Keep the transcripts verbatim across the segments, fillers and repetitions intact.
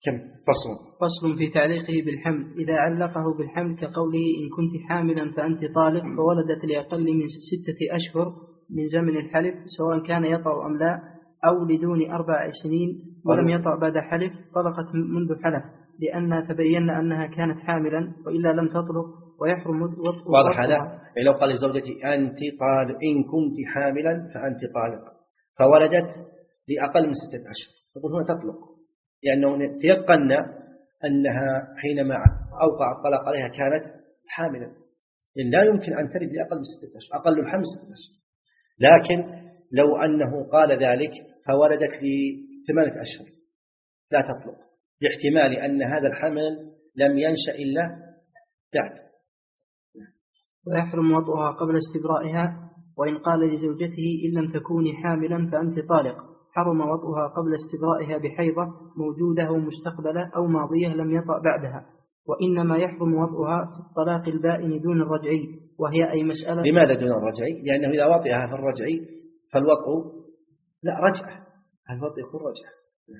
كم فصل فصل في تعليقه بالحمل. إذا علقه بالحمل كقوله إن كنت حاملا فأنت طالق فولدت لأقل من ستة أشهر من زمن الحلف سواء كان يطأ أم لا أو لدون أربع سنين ولم يطأ بعد حلف طلقت منذ حلف لأن تبين أنها كانت حاملا وإلا لم تطلق ويحرم وطئها. واضح هذا؟ يعني لو قال لزوجتي أنت طالق إن كنت حاملا فأنت طالق فولدت لأقل من ستة أشهر نقول هنا تطلق لأنه تيقن أنها حينما أوقع الطلاق عليها كانت حاملا لأن لا يمكن أن تلد لأقل من ستة أشهر أقل الحمل ستة أشهر. لكن لو أنه قال ذلك فولدت لثمانية أشهر لا تطلق لاحتمال أن هذا الحمل لم ينشأ إلا بعد. ويحرم وطئها قبل استبرائها وإن قال لزوجته إن لم تكوني حاملا فأنت طالق حرم وطئها قبل استبرائها بحيضة موجودة ومستقبلة أو ماضية لم يطأ بعدها. وإنما يحرم وطئها في الطلاق البائن دون الرجعي وهي أي مسألة. لماذا دون الرجعي؟ لأنه إذا وطئها في الرجعي فالوطء لا رجع الوطء يكون رجع.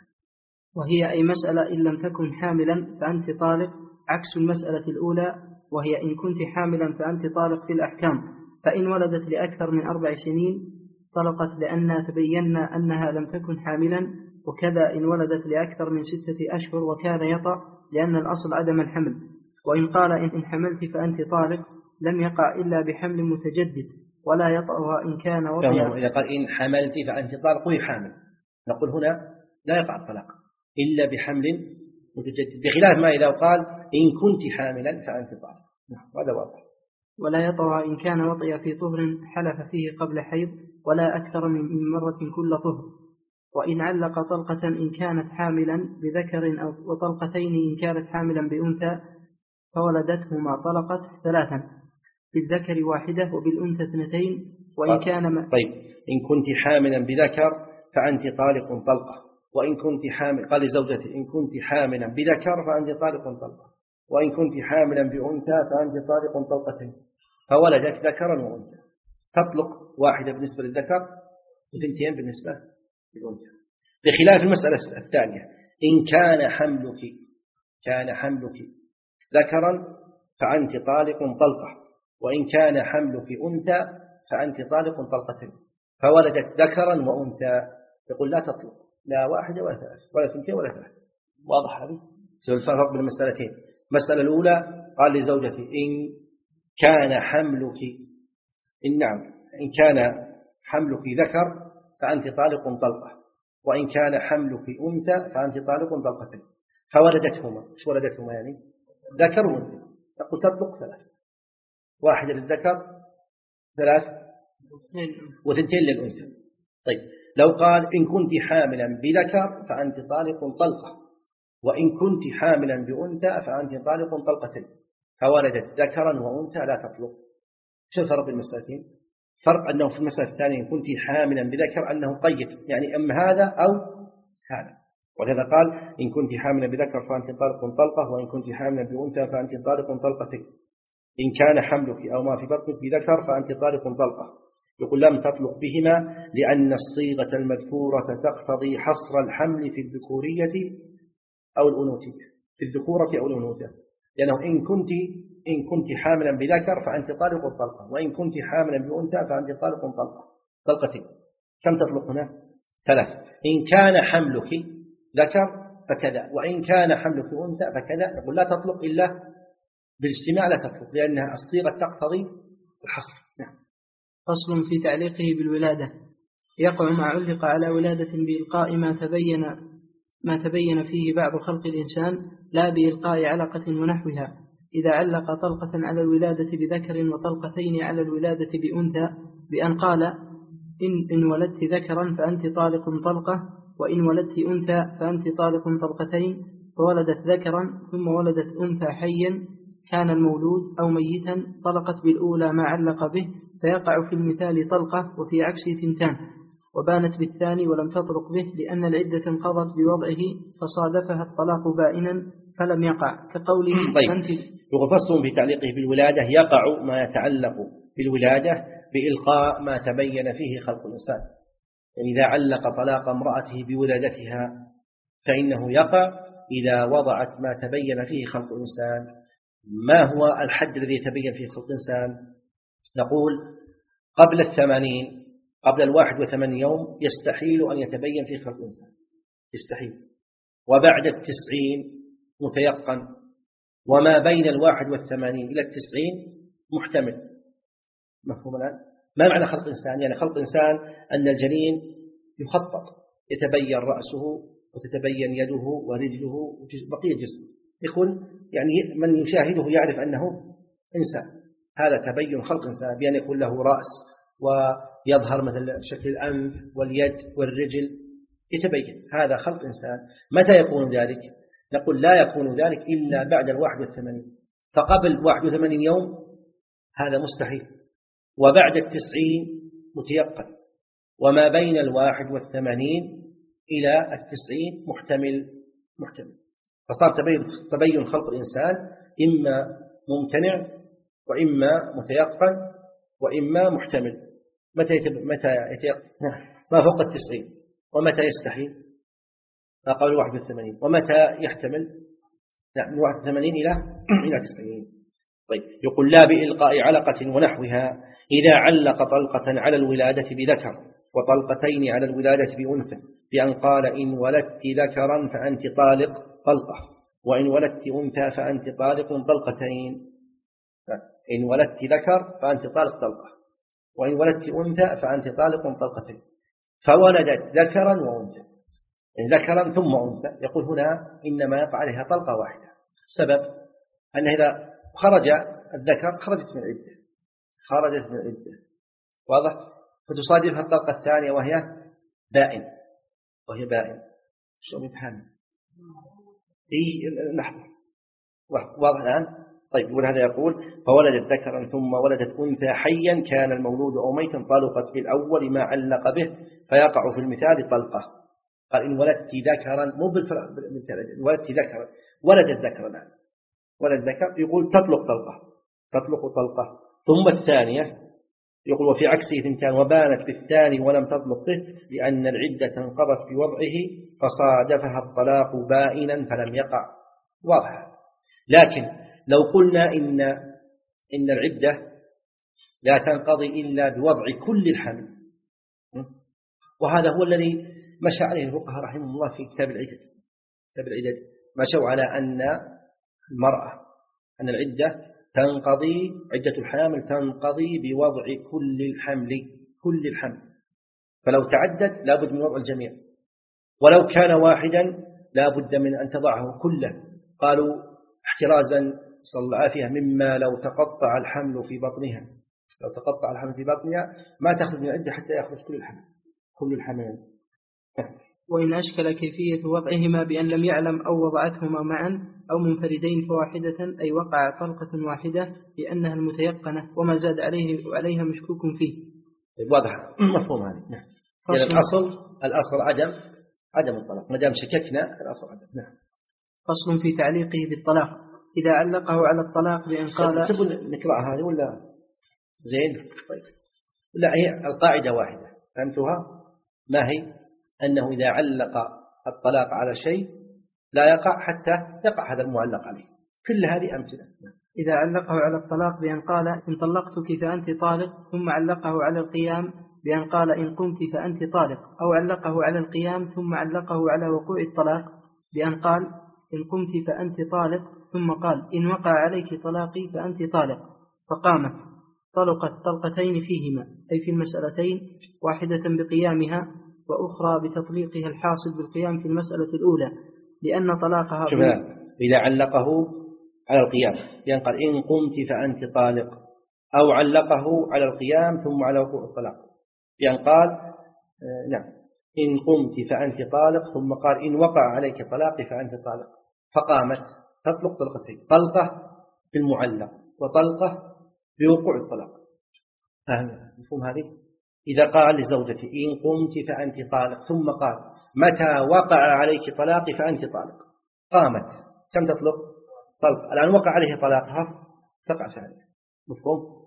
وهي أي مسألة إن لم تكن حاملا فأنت طالق عكس المسألة الأولى وهي إن كنت حاملا فأنت طالق في الأحكام. فإن ولدت لأكثر من أربع سنين طلقت لأن تبينا أنها لم تكن حاملا وكذا إن ولدت لأكثر من ستة أشهر وكان يطأ لأن الأصل عدم الحمل. وإن قال إن حملت فأنت طالق لم يقع إلا بحمل متجدد ولا يطأها إن كان وطئا. إذا قال إن حملت فأنت طالق وهي حامل نقول هنا لا يقع الطلاق إلا بحمل متجدد بخلاف ما إذا قال إن كنت حاملا فأنت طالق. هذا واضح. ولا يطأها إن كان وطئ في طهر حلف فيه قبل حيض ولا أكثر من مرة كل طهر. وإن علق طلقة إن كانت حاملا بذكر أو وطلقتين إن كانت حاملا بأنثى فولدتهما طلقت ثلاثا بالذكر واحدة وبالأنثى اثنتين. وإن كان ما... طيب إن كنت حاملا بذكر فأنت طالق طلقة وإن كنت حامل قال لزوجتي إن كنت حاملا بذكر فأنت طالق طلقة وإن كنت حاملا بأنثى فأنت طالق طلقتين فولدت ذكرا وأنثى تطلق واحدة بالنسبة للذكر وثنتين بالنسبة للأنثى بخلاف المسألة الثانية إن كان حملك كان حملك ذكرا فأنت طالق طلقة وإن كان حملك أنثى فأنت طالق طلقتين فولدت ذكرا وأنثى يقول لا تطلق لا واحدة ولا ثلاث ولا ثنتين ولا ثلاث. واضح هذه؟ سوى الفرق بين المسألتين. المسألة الأولى قال لزوجتي إن كان حملك إن نعم إن كان حملك ذكر فأنت طالق طلقة وإن كان حملك أنثى فأنت طالق طلقتين فولدتهما شو ولدتهما يعني ذكر وأنثى يقول تطلق ثلاث واحدة للذكر ثلاث وثنتين للأنثى. طيب لو قال إن كنت حاملا بذكر فأنت طالق طلقة وإن كنت حاملا بأنثى فأنت طالق طلقتين فولدت ذكرا وأنثى لا تطلق. شو الفرق بين المسألتين؟ فرق أنه في المسألة الثانية إن كنت حاملا بذكر أنه قيد يعني أم هذا أو هذا ولهذا قال إن كنت حاملا بذكر فأنت طالق طلقة وإن كنت حاملا بأنثى فأنت طالق طلقتين إن كان حملك أو ما في بطنك بذكر فأنت طالق طلقة. يقول لم تطلق بهما لأن الصيغة المذكورة تقتضي حصر الحمل في الذكورية أو الأنوثية في الذكورة أو الأنوثة لأنه إن كنت إن كنت حاملا بذكر فأنت طالق طلقة وإن كنت حاملا بأنثى فأنت طالق طلقة طلقتين. كم تطلق هنا؟ ثلاث. إن كان حملك ذكر فكذا وإن كان حملك أنثى فكذا. يقول لا تطلق إلا بالاجتماع لا تطلق لأنها الصيغة تقتضي الحصر. نعم. فصل في تعليقه بالولادة. يقع ما علق على ولادة بإلقاء ما تبين ما تبين فيه بعض خلق الإنسان لا بإلقاء علقة ونحوها. إذا علق طلقة على الولادة بذكر وطلقتين على الولادة بأنثى بأن قال إن, إن ولدت ذكرا فأنت طالق طلقة وإن ولدت أنثى فأنت طالق طلقتين فولدت ذكرا ثم ولدت أنثى حيا كان المولود أو ميتا طلقت بالأولى ما علق به فيقع في المثال طلقة وفي عكسه ثنتان وبانت بالثاني ولم تطلق به لأن العدة انقضت بوضعه فصادفها الطلاق بائنا فلم يقع كقوله طيب. فصل في تعليقه بالولادة يقع ما يتعلق بالولادة بإلقاء ما تبين فيه خلق الإنسان يعني إذا علق طلاق امرأته بولادتها فإنه يقع إذا وضعت ما تبين فيه خلق الإنسان. ما هو الحد الذي يتبين فيه خلق الإنسان؟ نقول قبل الثمانين، قبل الواحد وثمانين يوم يستحيل أن يتبين فيه خلق الإنسان، يستحيل. وبعد التسعين متيقن، وما بين الواحد والثمانين إلى التسعين محتمل. مفهوم الآن؟ ما معنى خلق إنسان؟ يعني خلق إنسان أن الجنين يخطط، يتبين رأسه وتتبين يده ورجله وبقية جسمه، يكون يعني من يشاهده يعرف أنه إنسان. هذا تبين خلق إنسان، بأن يكون له رأس ويظهر مثل شكل الأنف واليد والرجل، يتبين. هذا خلق إنسان. متى يكون ذلك؟ نقول لا يكون ذلك إلا بعد الواحد والثمانين. فقبل واحد وثمانين يوم هذا مستحيل، وبعد التسعين متيقن، وما بين الواحد والثمانين إلى التسعين محتمل محتمل. فصار تبين, تبين خلق الإنسان إما ممتنع وإما متيقن وإما محتمل. متى متى يتيقن؟ ما فوق التسعين. ومتى يستحيل؟ ما قبل واحد والثمانين. ومتى يحتمل؟ لا، من واحد وثمانين إلى إلى تسعين. طيب، يقول لا بإلقاء علقة ونحوها إذا علق طلقة على الولادة بذكر وطلقتين على الولادة بأنثى، بأن قال إن ولدت ذكرا فأنت طالق طلقة، وإن ولدت أنثى فأنت طالق طلقتين. إن ولدت ذكر فأنت طالق طلقة، وإن ولدت أنثى فأنت طالق طلقتين. فولدت ذكرا وأنثى، إن ذكرا ثم أنثى، يقول هنا إنما يقع عليها طلقة واحدة. سبب أن إذا خرج الذكر خرجت من العدة، خرجت من العدة، واضح؟ فتصادفها الطلقة الثانية وهي بائن، وهي بائن. شو مفهوم؟ إيه لحظة، واضح الآن؟ طيب، يقول هذا يقول فولدت ذكرا ثم ولدت أنثى حيا كان المولود أو ميتا طلقت في الأول ما علق به فيقع في المثال طلقة. قال إن ولدت ذكرا، مو بالمثال، ولدت ذكرا، ولدت ذكرا الآن، ولد ذكر، يقول تطلق طلقة، تطلق طلقة. ثم الثانية يقول وفي عكسه ثنتان وبانت بالثاني ولم تطلق به لأن العدة انقضت بوضعه فصادفها الطلاق بائنا فلم يقع. واضح. لكن لو قلنا إن إن العدة لا تنقضي إلا بوضع كل الحمل، وهذا هو الذي مشى عليه الفقهاء رحمهم الله في كتاب العدد، كتاب العدد مشوا على أن المرأة أن العدة تنقضي، عدة الحامل تنقضي بوضع كل الحمل، كل الحمل. فلو تعدد لا بد من وضع الجميع، ولو كان واحدا لا بد من أن تضعه كله. قالوا احترازا صلى الله عليه وسلم مما لو تقطع الحمل في بطنها، لو تقطع الحمل في بطنها ما تأخذ من العدة حتى يأخذ كل الحمل، كل الحمل. وإن أشكل كيفية وضعهما بأن لم يعلم أو وضعتهما معا أو منفردين فواحدة، أي وقع طلقة واحدة لأنها المتيقنة وما زاد عليه وعليها مشكوك فيه. واضح مفهوم هذا. نعم. يعني الأصل الأصل عدم عدم الطلاق، ما دام شككنا الأصل عدم. نعم. فصل في تعليقه بالطلاق إذا علقه على الطلاق بأن قال. تبون نقرأ هذه ولا زين؟ طيب. لا، هي القاعدة واحدة فهمتها؟ ما هي؟ أنه إذا علق الطلاق على شيء لا يقع حتى يقع هذا المعلق عليه. كل هذه أمثلة. إذا علقه على الطلاق بأن قال إن طلقتك فأنت طالق، ثم علقه على القيام بأن قال إن قمت فأنت طالق، أو علقه على القيام ثم علقه على وقوع الطلاق بأن قال إن قمت فأنت طالق، ثم قال إن وقع عليك طلاقي فأنت طالق، فقامت طلقت طلقتين فيهما، أي في المسألتين، واحدة بقيامها وأخرى بتطليقها الحاصل بالقيام في المسألة الأولى، لأن طلاقها إذا علقه على القيام يعني قال إن قمت فأنت طالق، أو علقه على القيام ثم على وقوع الطلاق يعني قال آه نعم إن قمت فأنت طالق، ثم قال إن وقع عليك طلاقي فأنت طالق، فقامت تطلق طلقتين، طلقة بالمعلق وطلقة بوقوع الطلاق. مفهوم هذه؟ إذا قال لزوجتي إن قمت فأنت طالق، ثم قال متى وقع عليك طلاقي فأنت طالق، قامت كم تطلق؟ طلق. الآن وقع عليه طلاقها تقع ثانية. مفهوم؟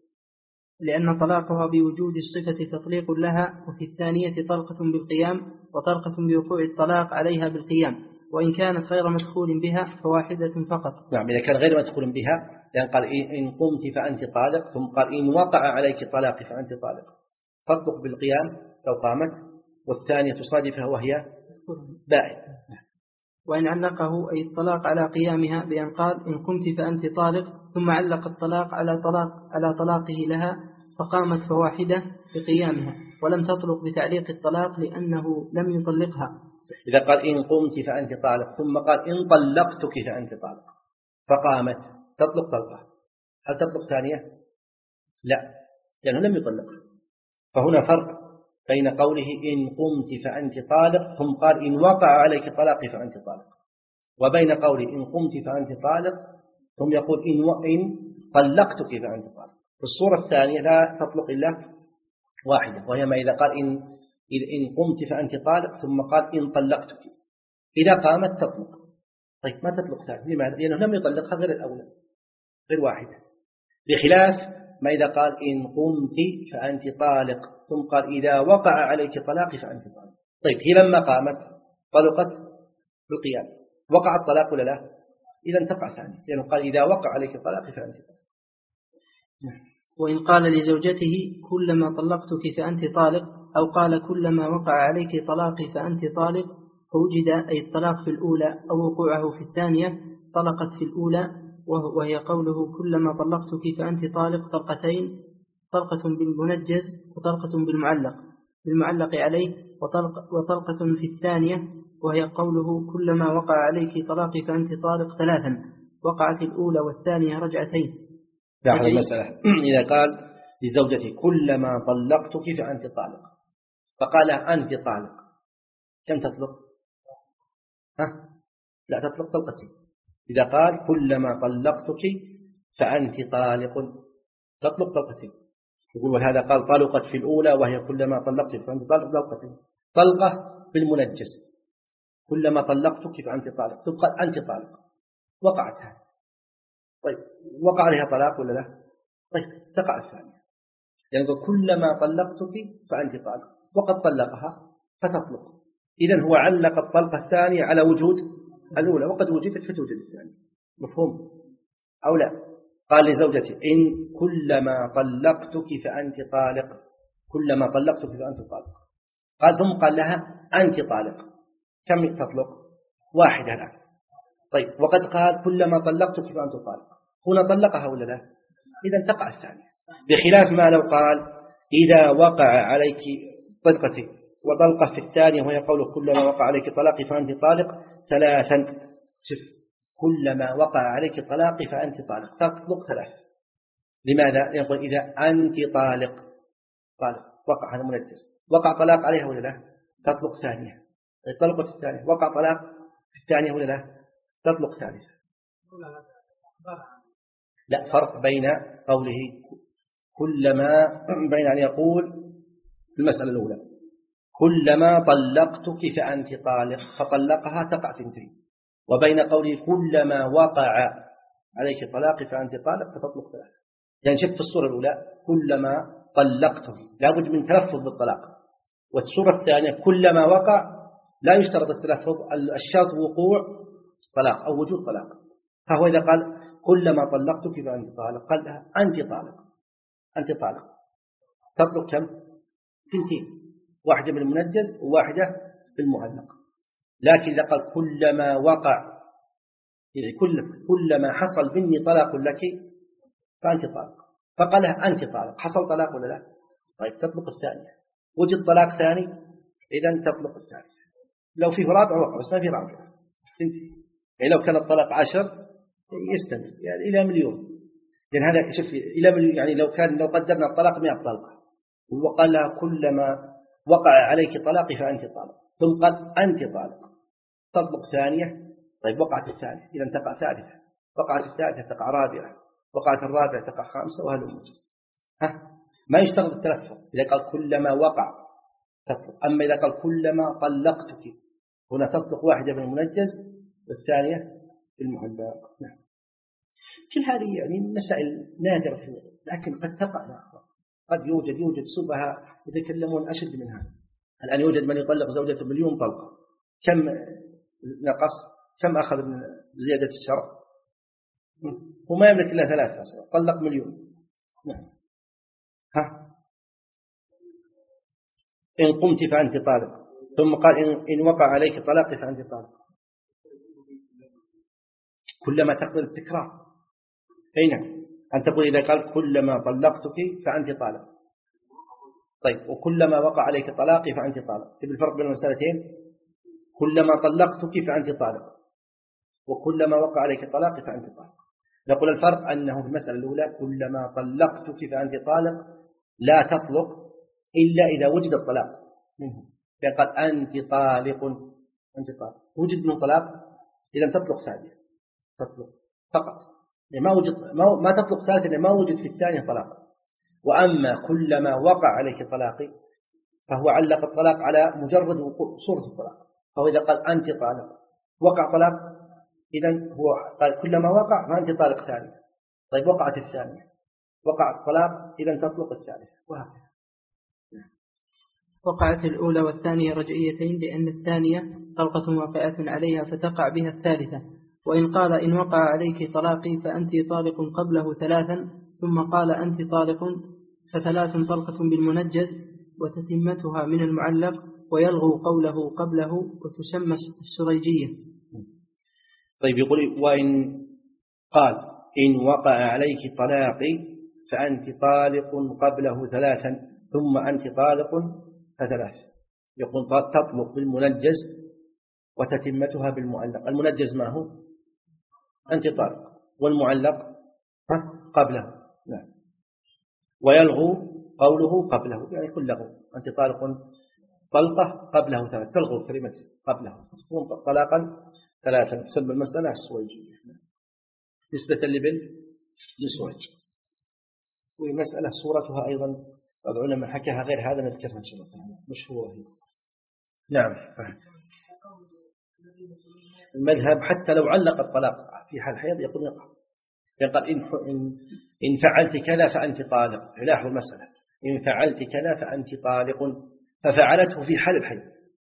لأن طلاقها بوجود الصفة تطليق لها، وفي الثانية طلقة بالقيام وطلقة بوقوع الطلاق عليها بالقيام، وإن كانت غير مدخول بها فواحدة فقط. نعم، إذا كان غير مدخول بها، لأن قال إن قمت فأنت طالق، ثم قال إن وقع عليك طلاق فأنت طالق، تطلق بالقيام لو قامت، والثانية تصادفها وهي بائن. وإن علقه أي الطلاق على قيامها بأن قال إن قمت فأنت طالق، ثم علق الطلاق على طلاق على طلاقه لها فقامت فواحدة بقيامها، ولم تطلق بتعليق الطلاق لأنه لم يطلقها. إذا قال إن قمت فأنت طالق، ثم قال إن طلقتك فأنت طالق، فقامت، تطلق طلقة. هل تطلق ثانية؟ لا، لأنه لم يطلقها. فهنا فرق بين قوله إن قمت فأنت طالق ثم قال إن وقع عليك طلاق فأنت طالق، وبين قوله إن قمت فأنت طالق ثم يقول إن وإن طلقتك فأنت طالق. في الصورة الثانية لا تطلق إلا واحدة، وهي ما إذا قال إن إن قمت فأنت طالق ثم قال إن طلقتك، إذا قامت تطلق. طيب ما تطلق ثانية، لماذا؟ لأنه لم يطلقها غير الأولى، غير واحدة، بخلاف ما إذا قال إن قمت فأنت طالق ثم قال إذا وقع عليك طلاق فأنت طالق. طيب هي لما قامت طلقت بالقيام، وقع الطلاق ولا لا؟ إذا تقع ثانية، لأنه قال إذا وقع عليك طلاق فأنت طالق. وإن قال لزوجته كلما طلقتك فأنت طالق، أو قال كلما وقع عليك طلاقي فأنت طالق، فوجد أي الطلاق في الأولى أو وقوعه في الثانية، طلقت في الأولى، وهي قوله كلما طلقتك فأنت طالق طلقتين، طلقة بالمنجز وطلقة بالمعلق بالمعلق عليه، وطلق وطلقة في الثانية، وهي قوله كلما وقع عليك طلاقي فأنت طالق ثلاثا، وقعت الأولى والثانية رجعتين. لاحظ المسألة، إذا قال لزوجتي كلما طلقتك فأنت طالق، فقال أنت طالق، كم تطلق؟ ها؟ لا، تطلق طلقتين. إذا قال كلما طلقتك فأنت طالق، تطلق طلقتين. يقول وهذا قال طلقت في الأولى وهي كلما طلقتك فأنت طالق طلقتين، طلقة بالمنجس كلما طلقتك فأنت طالق، ثم قال أنت طالق، وقعت هذه. طيب وقع عليها طلاق ولا لا؟ طيب تقع الثانية، يعني كلما طلقتك فأنت طالق، وقد طلقها فتطلق. إذن هو علق الطلقة الثانية على وجود الأولى، وقد وجدت فتوجد الثانية. مفهوم أو لا؟ قال لزوجتي إن كلما طلقتك فأنت طالق، كلما طلقتك فأنت طالق، قال ثم قال لها أنت طالق، كم تطلق؟ واحدة الآن. طيب وقد قال كلما طلقتك فأنت طالق، هنا طلقها ولا لا؟ إذن تقع الثانية، بخلاف ما لو قال إذا وقع عليك طلقتي وطلقة في الثانية، وهي قوله كلما وقع عليك طلاقي فأنت طالق ثلاثا. شوف، كلما وقع عليك طلاقي فأنت طالق، تطلق ثلاث. لماذا؟ يقول إذا أنت طالق، طالق وقع هذا منجس، وقع طلاق عليها ولا لا؟ تطلق ثانية. طلقت الثانية، وقع طلاق في الثانية ولا لا؟ تطلق ثالثة. لا فرق بين قوله كلما، بين أن يقول المسألة الأولى كلما طلقتك فأنت طالق فطلقها تقع ثنتين، وبين قوله كلما وقع عليك طلاق فأنت طالق فتطلق ثلاثة. يعني شفت في الصورة الأولى كلما طلقته لابد من تلفظ بالطلاق، والصورة الثانية كلما وقع لا يشترط التلفظ، الشرط وقوع طلاق أو وجود طلاق. فهو إذا قال كلما طلقتك فأنت طالق قال لها أنت طالق، أنت طالق، تطلق كم؟ ثنتين، واحدة بالمنجز وواحدة بالمعلق. لكن إذا قال كلما وقع، يعني كل كلما حصل مني طلاق لك فأنت طالق، فقال لها أنت طالق، حصل طلاق ولا لا؟ طيب تطلق الثانية، وجد طلاق ثاني إذن تطلق الثالثة. لو فيه رابع وقع، بس ما فيه رابع تنتهي. يعني لو كان الطلاق عشر يستمر يعني إلى مليون، لأن هذا شوف إلى مليون، يعني لو كان لو قدرنا الطلاق مئة طلقة وقال لها كلما وقع عليك طلاقي فأنت طالق، ثم قال أنت طالق، تطلق ثانية. طيب وقعت الثانية إذا تقع ثالثة، وقعت الثالثة تقع رابعة، وقعت الرابعة تقع خامسة، وهذا الموجود. ها ما يشترط التلفظ، إذا قال كلما وقع تطلق. أما إذا قال كلما طلقتك هنا تطلق واحدة بالمنجز والثانية بالمعلق. نعم. كل هذه يعني مسائل نادرة، لكن قد تقع يا أخوان، قد يوجد يوجد سبها يتكلمون أشد من هذا. الآن يوجد من يطلق زوجته مليون طلقة، كم نقص كم أخذ من زيادة الشرع؟ هو ما يملك إلا ثلاثة أصلا، طلق مليون. نعم. ها إن قمت فأنت طالق، ثم قال إن, إن وقع عليك طلاق فأنت طالق. كلما تقبل التكرار. أين أن تقول إذا قال كلما طلقتك فأنت طالق، طيب وكلما وقع عليك طلاقي فأنت طالق، تبي الفرق بين المسألتين؟ كلما طلقتك فأنت طالق، وكلما وقع عليك طلاقي فأنت طالق. نقول الفرق أنه في المسألة الأولى كلما طلقتك فأنت طالق لا تطلق إلا إذا وجد الطلاق منه، فقال أنت طالق، أنت طالق وجد منه طلاق، إذا تطلق ثانية، تطلق فقط ما وجد، ما, ما تطلق ثالثة ما وجد في الثانية طلاق. وأما كلما وقع عليك طلاقي فهو علق الطلاق على مجرد وقوع صورة الطلاق، فهو إذا قال أنت طالق وقع طلاق، إذن هو قال كلما وقع فأنت طالق ثانية. طيب وقعت الثانية وقع الطلاق، إذن تطلق الثالثة، وهكذا. وقعت الأولى والثانية رجعيتين لأن الثانية طلقة واقعة عليها فتقع بها الثالثة. وإن قال إن وقع عليك طلاقي فأنت طالق قبله ثلاثا، ثم قال أنت طالق فثلاث طلقة بالمنجز وتتمتها من المعلق، ويلغو قوله قبله وتسمى السريجية. طيب يقول وإن قال إن وقع عليك طلاقي فأنت طالق قبله ثلاثا ثم أنت طالق فثلاث، يقول تطلق بالمنجز وتتمتها بالمعلق. المنجز ما هو؟ أنت طالق، والمعلق قبله. نعم. ويلغو قوله قبله، يعني كل لغو، أنت طالق طلقة قبله ثلاث، تلغو كلمة قبله تكون طلاقا ثلاثا، تسمى المسألة السويجية نسبة لبن لسويج. والمسألة صورتها أيضا العلماء حكاها غير هذا نذكرها إن شاء الله مشهورة هي. نعم. المذهب حتى لو علق الطلاق في حال حيض يقول يقع، يقول إن, إن فعلت كذا فأنت طالق. لاحظوا المسألة، إن فعلت كذا فأنت طالق، ففعلته في حال الحيض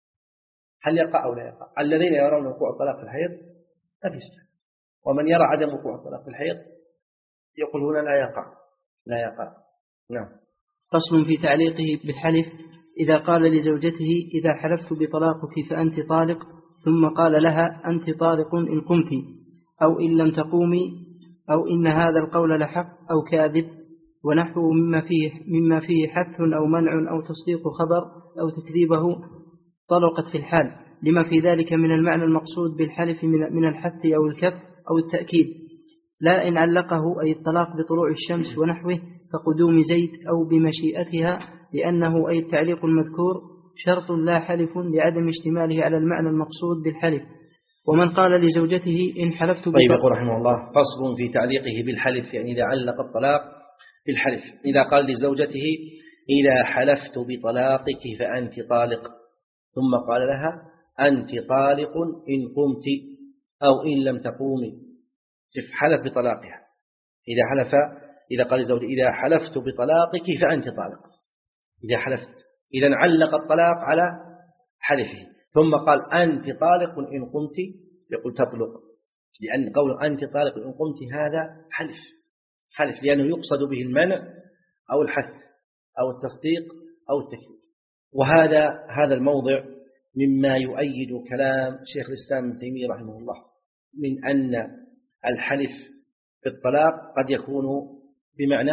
هل يقع أو لا يقع؟ الذين يرون وقوع الطلاق في الحيض لا في إشكال، ومن يرى عدم وقوع الطلاق في الحيض يقول هنا لا يقع لا يقع. نعم. فصل في تعليقه بالحلف. إذا قال لزوجته إذا حلفت بطلاقك فأنت طالق، ثم قال لها أنت طالق إن قمت أو إن لم تقومي، أو إن هذا القول لحق أو كاذب، ونحوه مما فيه, مما فيه حث أو منع أو تصديق خبر أو تكذيبه، طلقت في الحال، لما في ذلك من المعنى المقصود بالحلف من الحث أو الكف أو التأكيد، لا إن علقه أي الطلاق بطلوع الشمس ونحوه كقدوم زيد أو بمشيئتها، لأنه أي التعليق المذكور شرط لا حلف لعدم اشتماله على المعنى المقصود بالحلف. ومن قال لزوجته إن حلفت طيب يقول رحمه الله فصل في تعليقه بالحلف، يعني إذا علق الطلاق بالحلف. إذا قال لزوجته إذا حلفت بطلاقك فأنت طالق، ثم قال لها أنت طالق إن قمت أو إن لم تقومي، حلف بطلاقها. إذا حلف إذا قال لزوجته إذا حلفت بطلاقك فأنت طالق، إذا حلفت، إذا علق الطلاق على حلفه، ثم قال أنت طالق إن قمت، يقول تطلق، لأن قول أنت طالق إن قمت هذا حلف حلف لأنه يقصد به المنع أو الحث أو التصديق أو التكذيب. وهذا هذا الموضع مما يؤيد كلام شيخ الإسلام ابن تيمية رحمه الله من أن الحلف بالطلاق قد يكون بمعنى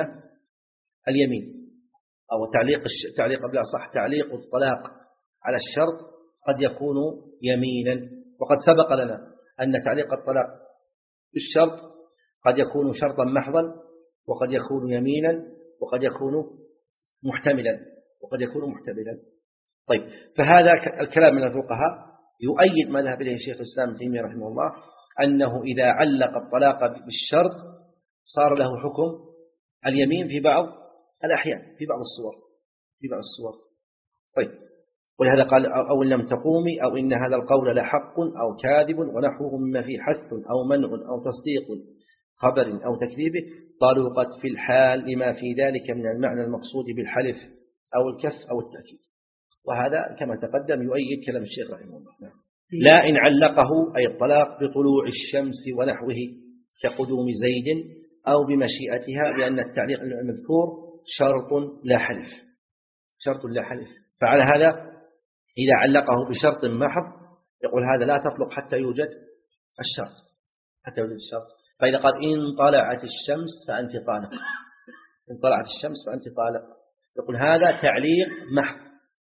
اليمين، أو تعليق تعليق بلا صح تعليق الطلاق على الشرط قد يكون يمينا. وقد سبق لنا أن تعليق الطلاق بالشرط قد يكون شرطا محضا، وقد يكون يمينا، وقد يكون محتملا وقد يكون محتملا. طيب، فهذا الكلام من الفقهاء يؤيد ما ذهب إليه شيخ الإسلام ابن تيمية رحمه الله، أنه إذا علق الطلاق بالشرط صار له حكم اليمين في بعض الأحيان، في بعض الصور في بعض الصور طيب، ولهذا قال أو إن لم تقومي أو إن هذا القول لحق أو كاذب، ونحوه مما فيه حث أو منع أو تصديق خبر أو تكذيبه، طلقت في الحال لما في ذلك من المعنى المقصود بالحلف أو الكف أو التأكيد. وهذا كما تقدم يؤيد كلام الشيخ رحمه الله. لا إن علقه أي الطلاق بطلوع الشمس ونحوه كقدوم زيد أو بمشيئتها، لأن التعليق المذكور شرط لا حلف، شرط لا حلف. فعلى هذا إذا علقه بشرط محض يقول هذا لا تطلق حتى يوجد الشرط، حتى يوجد الشرط. فإذا قال إن طلعت الشمس فأنت طالق، إن طلعت الشمس فأنت طالق، يقول هذا تعليق محض.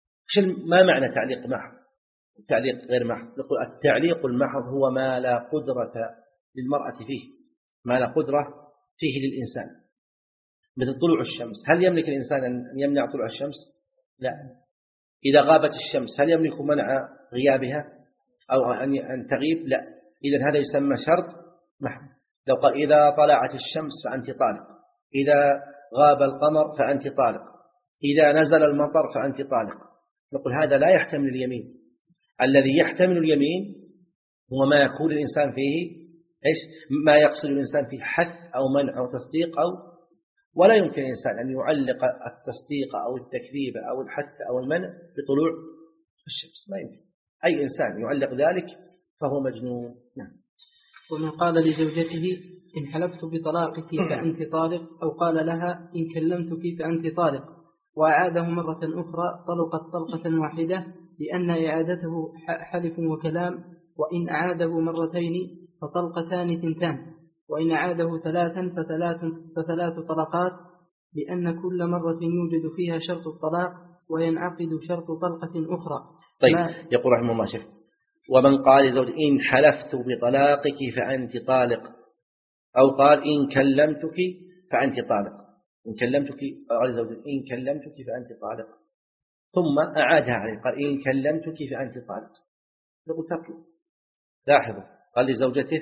ما معنى تعليق محض؟ تعليق غير محض. يقول التعليق المحض هو ما لا قدرة للمرأة فيه، ما لا قدرة فيه للإنسان، مثل طلوع الشمس. هل يملك الإنسان أن يمنع طلوع الشمس؟ لا. إذا غابت الشمس هل يملك منع غيابها أو أن تغيب؟ لا. إذن هذا يسمى شرط محض. لو قال إذا طلعت الشمس فأنت طالق، إذا غاب القمر فأنت طالق، إذا نزل المطر فأنت طالق، نقول هذا لا يحتمل اليمين. الذي يحتمل اليمين هو ما يكون الإنسان فيه إيش؟ ما يقصد الإنسان فيه حث أو منع أو تصديق أو، ولا يمكن الإنسان أن يعلق التصديق أو التكذيب أو الحث أو المنع بطلوع الشمس، ما يمكن. أي إنسان يعلق ذلك فهو مجنون. نعم. ومن قال لزوجته إن حلفت بطلاقك فأنت طالق، أو قال لها إن كلمتك فأنت طالق، وأعاده مرة أخرى طلقت طلقة واحدة، لأن إعادته حلف وكلام. وإن أعاده مرتين فطلقتان ثنتان، وإن أعاده ثلاثا فثلاث, فثلاث طلقات، لأن كل مرة يوجد فيها شرط الطلاق وينعقد شرط طلقة أخرى. طيب يقول رحمه الله شيخ: ومن قال لزوج إن حلفت بطلاقك فأنت طالق، أو قال إن كلمتك فأنت طالق، إن كلمتك قال زوج إن كلمتك فأنت طالق، ثم أعادها عليه قال إن كلمتك فأنت طالق، يقول تطلق. لاحظوا، قال لزوجته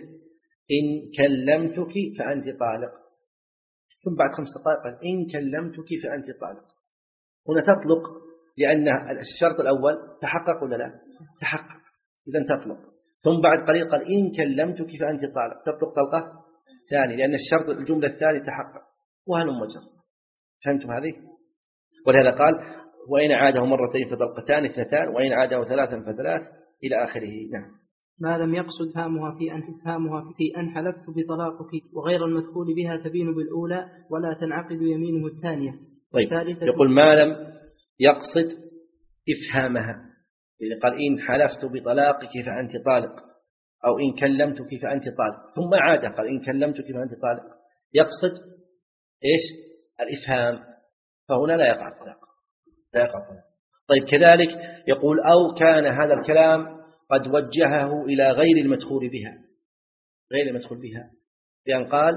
إن كلمتك فأنت طالق، ثم بعد خمس دقائق قال إن كلمتك فأنت طالق. هنا تطلق لأن الشرط الأول تحقق ولا لا؟ تحقق، إذن تطلق. ثم بعد قليل قال إن كلمتك فأنت طالق، تطلق طلقة ثانية لأن الشرط الجملة الثانية تحقق. وهل مجر. فهمتم هذه؟ ولهذا قال وإن عاده مرتين فطلقتان اثنتان، وإن عاده ثلاثا فثلاث إلى آخره. نعم. ما لم يقصد فهمها في أن فهمها في أن حلفت بطلاقك وغير المدخول بها تبين بالأولى ولا تنعقد يمينه الثانية. طيب يقول ما لم يقصد إفهامها، إذا قال إن حلفت بطلاقك فأنت طالق، أو إن كلمتك فأنت طالق، ثم عاد قال إن كلمتك فأنت طالق، يقصد إيش؟ الإفهام، فهنا لا يقع الطلاق، لا يقع الطلاق. طيب كذلك يقول أو كان هذا الكلام قد وجهه إلى غير المدخول بها، غير المدخول بها، بأن قال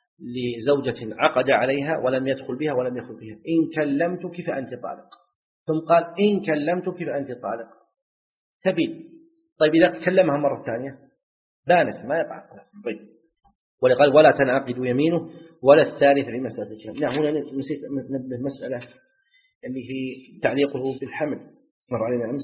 لزوجة عقد عليها ولم يدخل بها ولم يدخل بها إن كلمتك فأنت طالق، ثم قال إن كلمتك فأنت طالق، تبين. طيب إذا كلمها مرة ثانية بانت، ما يقع الطلاق. طيب ولقال ولا تنعقد يمينه ولا الثالث في مسألة الكلام. نعم هنا نسيت ننبه مسألة اللي هي تعليقه بالحمل، مر علينا أمس.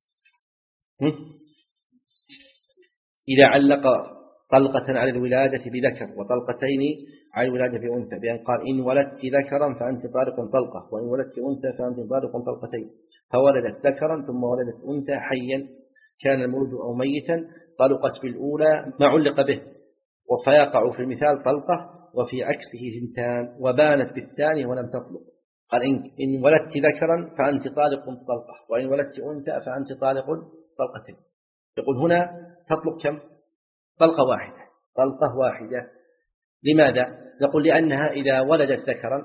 إذا علق طلقة على الولادة بذكر وطلقتين على الولادة بأنثى، بأن قال إن ولدت ذكرا فأنت طالق طلقة، وإن ولدت أنثى فأنت طالق طلقتين، فولدت ذكرا ثم ولدت أنثى حيا كان المولود أو ميتا، طلقت بالأولى ما علق به، فيقع في المثال طلقة وفي عكسه ثنتان، وبانت بالثانية ولم تطلق. قال إن ولدت ذكرا فأنت طالق طلقة، وإن ولدت أنثى فأنت طالق طلقتين. يقول هنا تطلق كم؟ طلقة واحدة، طلقة واحدة. لماذا؟ نقول لأنها إذا ولدت ذكرا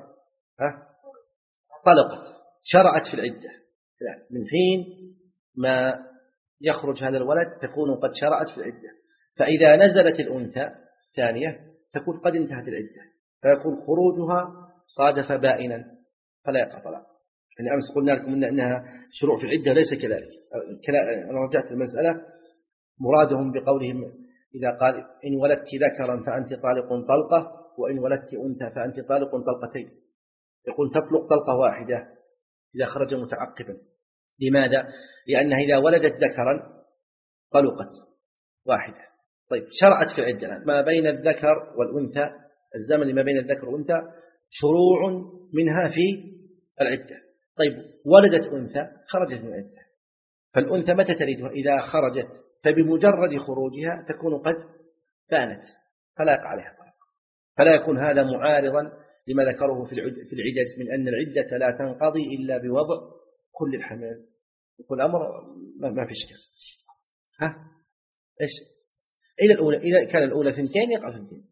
طلقت، شرعت في العدة، من حين ما يخرج هذا الولد تكون قد شرعت في العدة، فإذا نزلت الأنثى الثانية تكون قد انتهت العدة، فيكون خروجها صادف بائنا فلا يقع طلاق. يعني أمس قلنا لكم أنها شروع في العدة، ليس كذلك. أنا رجعت المسألة، مرادهم بقولهم إذا قال إن ولدت ذكرا فأنت طالق طلقة، وإن ولدت أنثى فأنت طالق طلقتين، يقول تطلق طلقة واحدة إذا خرج متعقبا. لماذا؟ لأنها إذا ولدت ذكرا طلقت واحدة. طيب شرعت في العدة، ما بين الذكر والأنثى، الزمن ما بين الذكر والأنثى شروع منها في العدة. طيب ولدت أنثى خرجت من العدة، فالأنثى متى تلدها؟ إذا خرجت فبمجرد خروجها تكون قد بانت فلا يقع عليها طلاق، فلا يكون هذا معارضا لما ذكره في العدة من أن العدة لا تنقضي إلا بوضع كل الحمل. يقول الأمر ما في شك. ها إيش إلى الأولى، إذا كان الأولى ثنتين يقع ثنتين.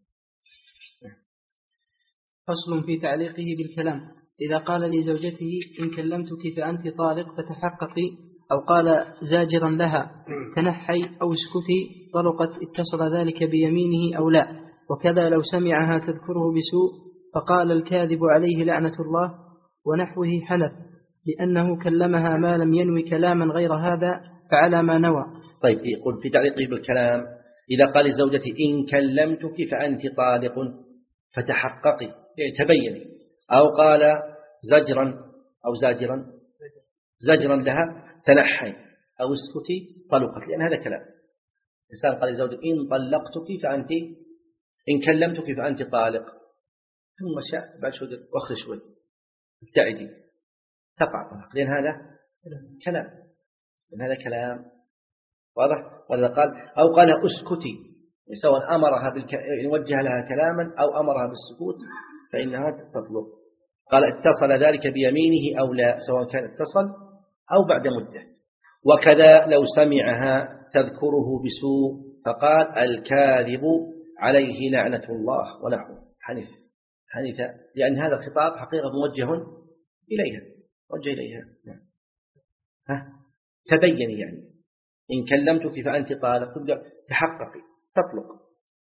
فصل في تعليقه بالكلام. إذا قال لزوجته إن كلمتك فأنت طالق فتحققي، أو قال زاجرا لها تنحي أو اسكتي طلقت، اتصل ذلك بيمينه أو لا. وكذا لو سمعها تذكره بسوء فقال الكاذب عليه لعنة الله ونحوه حنث، لأنه كلمها ما لم ينوي كلاما غير هذا فعلى ما نوى. طيب يقول في تعليقه بالكلام إذا قال لزوجتي إن كلمتك فأنت طالق فتحققي يعني تبيني، أو قال زجرا أو زاجرا زجرا لها تنحي أو اسكتي طلقت، لأن هذا كلام. إنسان قال لزوجتي إن طلقتك فأنت إن كلمتك فأنت طالق، ثم شاء بعد شوي وأخذ شوي ابتعدي تقع طلاق، لأن هذا كلام، لأن هذا كلام واضح. وإذا قال أو قال اسكتي، سواء أمرها بالك... وجه لها كلاما أو أمرها بالسكوت فإنها تطلق. قال اتصل ذلك بيمينه أو لا، سواء كان اتصل أو بعد مدة. وكذا لو سمعها تذكره بسوء فقال الكاذب عليه لعنة الله ونحوه حنث حنث، لأن هذا الخطاب حقيقة موجه إليها وجه إليها. ها تبيني يعني إن كلمتك فأنت طالق، تبدأ تحققي تطلق.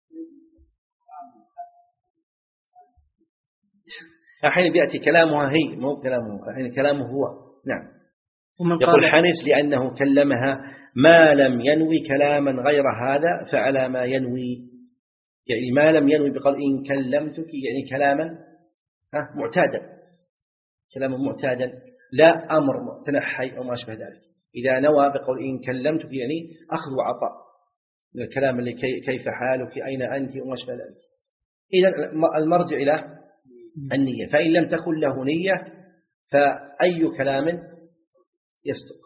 الحين بيأتي كلامها هي مو كلامه، الحين كلامه هو. نعم. يقول حنث لأنه كلمها ما لم ينوي كلاما غير هذا فعلى ما ينوي، يعني ما لم ينوي بقول إن كلمتك يعني كلاما معتادا، كلاما معتادا لا أمر تنحي أو ما أشبه ذلك. إذا نوى بقول إن كلمتك يعني أخذ وعطاء من الكلام اللي كيف حالك أين أنت وما أشبه ذلك. إذا المرجع إلى النية، فإن لم تكن له نية فأي كلام يصدق.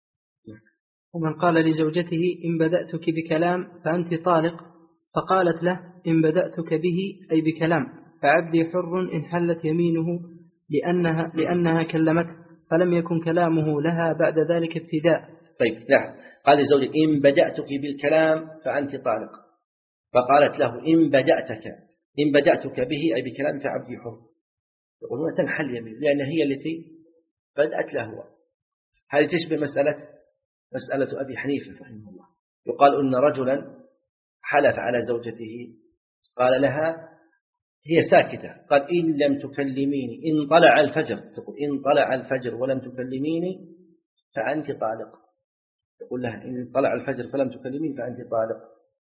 ومن قال لزوجته إن بدأتك بكلام فأنت طالق فقالت له إن بدأتك به أي بكلام فعبدي حر إن حلت يمينه لأنها, لأنها كلمته فلم يكن كلامه لها بعد ذلك ابتداء. طيب لا، قال لزوجته إن بدأتك بالكلام فأنت طالق، فقالت له إن بدأتك إن بدأتك به أي بكلام فعبدي حر، يقولون تنحل يمين لأن هي التي بدأت له. هذه تشبه مسألة مسألة أبي حنيفة رحمه الله. يقال أن رجلا حلف على زوجته قال لها هي ساكتة، قال إن لم تكلميني إن طلع الفجر، تقول إن طلع الفجر ولم تكلميني فأنت طالق، يقول لها إن طلع الفجر فلم تكلميني فأنت طالق.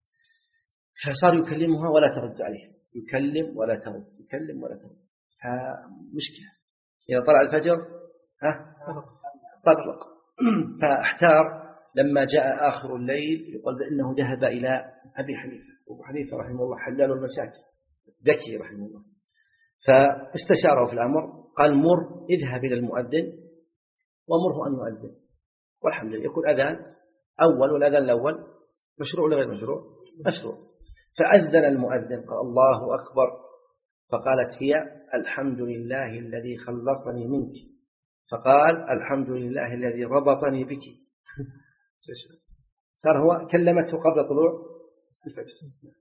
فصار يكلمها ولا ترد عليه، يكلم ولا ترد يكلم ولا ترد، فمشكلة. إذا طلع الفجر ها طلق. فاحتار لما جاء آخر الليل يقول إنه ذهب إلى أبي حنيفة، أبو حنيفة رحمه الله حلال المشاكل ذكي رحمه الله، فاستشاره في الأمر قال مر اذهب إلى المؤذن ومره أن يؤذن، والحمد لله يكون أذان أول، والأذان الأول مشروع ولا غير مشروع؟ مشروع. فأذن المؤذن قال الله أكبر، فقالت هي الحمد لله الذي خلصني منك، فقال الحمد لله الذي ربطني بك. صار هو كلمته قبل طلوع الفجر.